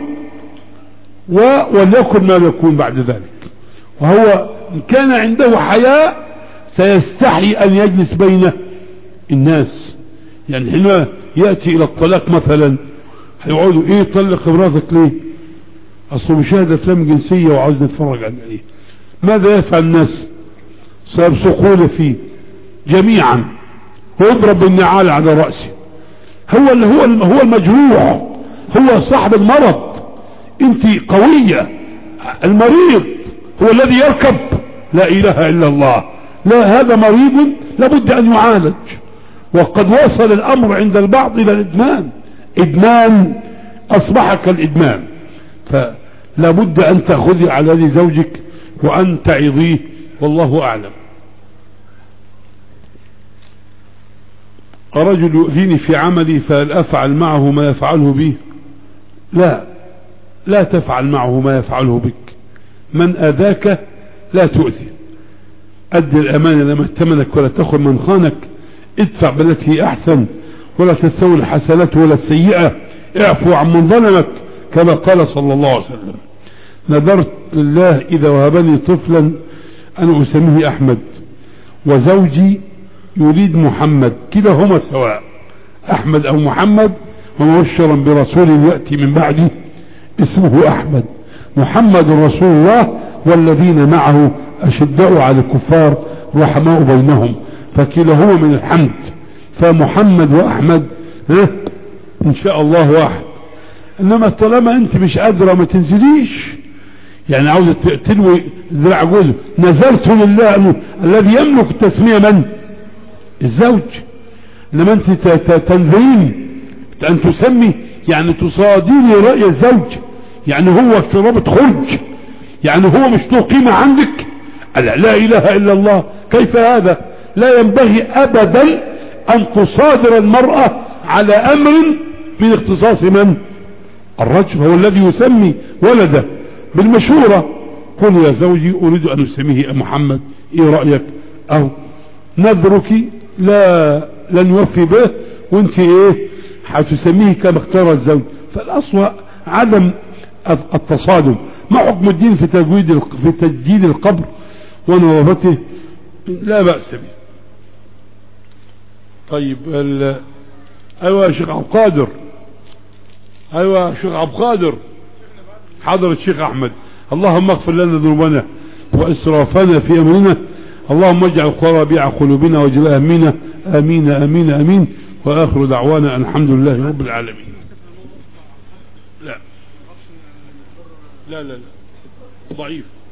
وليكن ما يكون بعد ذلك. وهو إن كان عنده حياء سيستحي أن يجلس بين الناس. يعني حين يأتي إلى الطلاق مثلا هيقعدوا ايه طلق مراتك ليه؟ اصله مشاهد افلام جنسية وعاوز نتفرج عليه. ماذا يفعل الناس؟ سيبصقون فيه جميعا ويضرب بالنعال على رأسه. هو اللي هو هو المجروح، هو صاحب المرض. انت قوية، المريض هو الذي يركب. لا اله الا الله. لا، هذا مريض لابد ان يعالج. وقد وصل الامر عند البعض الى الادمان، ادمان اصبح كالادمان. فلا بد ان تأخذي على يد زوجك وان تعظيه، والله اعلم. رجل يؤذيني في عملي فهل افعل معه ما يفعله به؟ لا، لا تفعل معه ما يفعله بك. من اذاك لا تؤذي، ادي الامانة لما ائتمنك ولا تخن من خانك، ادفع بالتي هي احسن ولا تستوي الحسنة ولا السيئة، اعفو عن من ظلمك كما قال صلى الله عليه وسلم. نذرت لله اذا وهبني طفلا ان اسميه احمد، وزوجي يريد محمد، كلاهما سواء، احمد او محمد، ومبشرا برسول يأتي من بعده اسمه احمد. محمد رسول الله والذين معه اشداء على الكفار رحماء بينهم، فكلاهما من الحمد. فمحمد واحمد ها ان شاء الله واحد. انما طالما انت مش قادرة ما تنزليش، يعني عاوزة تلوي ذراع جوزه، نزلت لله الذي يملك التسمية من؟ الزوج. انما انت تنزلين ان تسمي يعني تصاديني رأي الزوج، يعني هو في رابط خرج، يعني هو مش له قيمة عندك. لا, لا اله الا الله، كيف هذا؟ لا ينبغي ابدا ان تصادر المرأة على امر من اختصاص من؟ الرجل. هو الذي يسمي ولده بالمشورة، قل يا زوجي اريد ان اسميه محمد، ايه رأيك؟ او نذرك لا لن يوفي به، وانت ايه هتسميه كما اختار الزوج. فالاصل عدم التصادم. ما حكم الدين في تجويد في تجديد القبر ونظافته؟ لا بأس به. طيب ال... ايوه يا شيخ عبد القادر، ايوه يا شيخ عبد القادر، حضر الشيخ احمد. اللهم اغفر لنا ذنوبنا واسرافنا في امرنا، اللهم اجعل ربيع قلوبنا وجلاء همنا، امين امين امين. واخر دعوانا الحمد لله رب العالمين. لا لا لا, لا. ضعيف.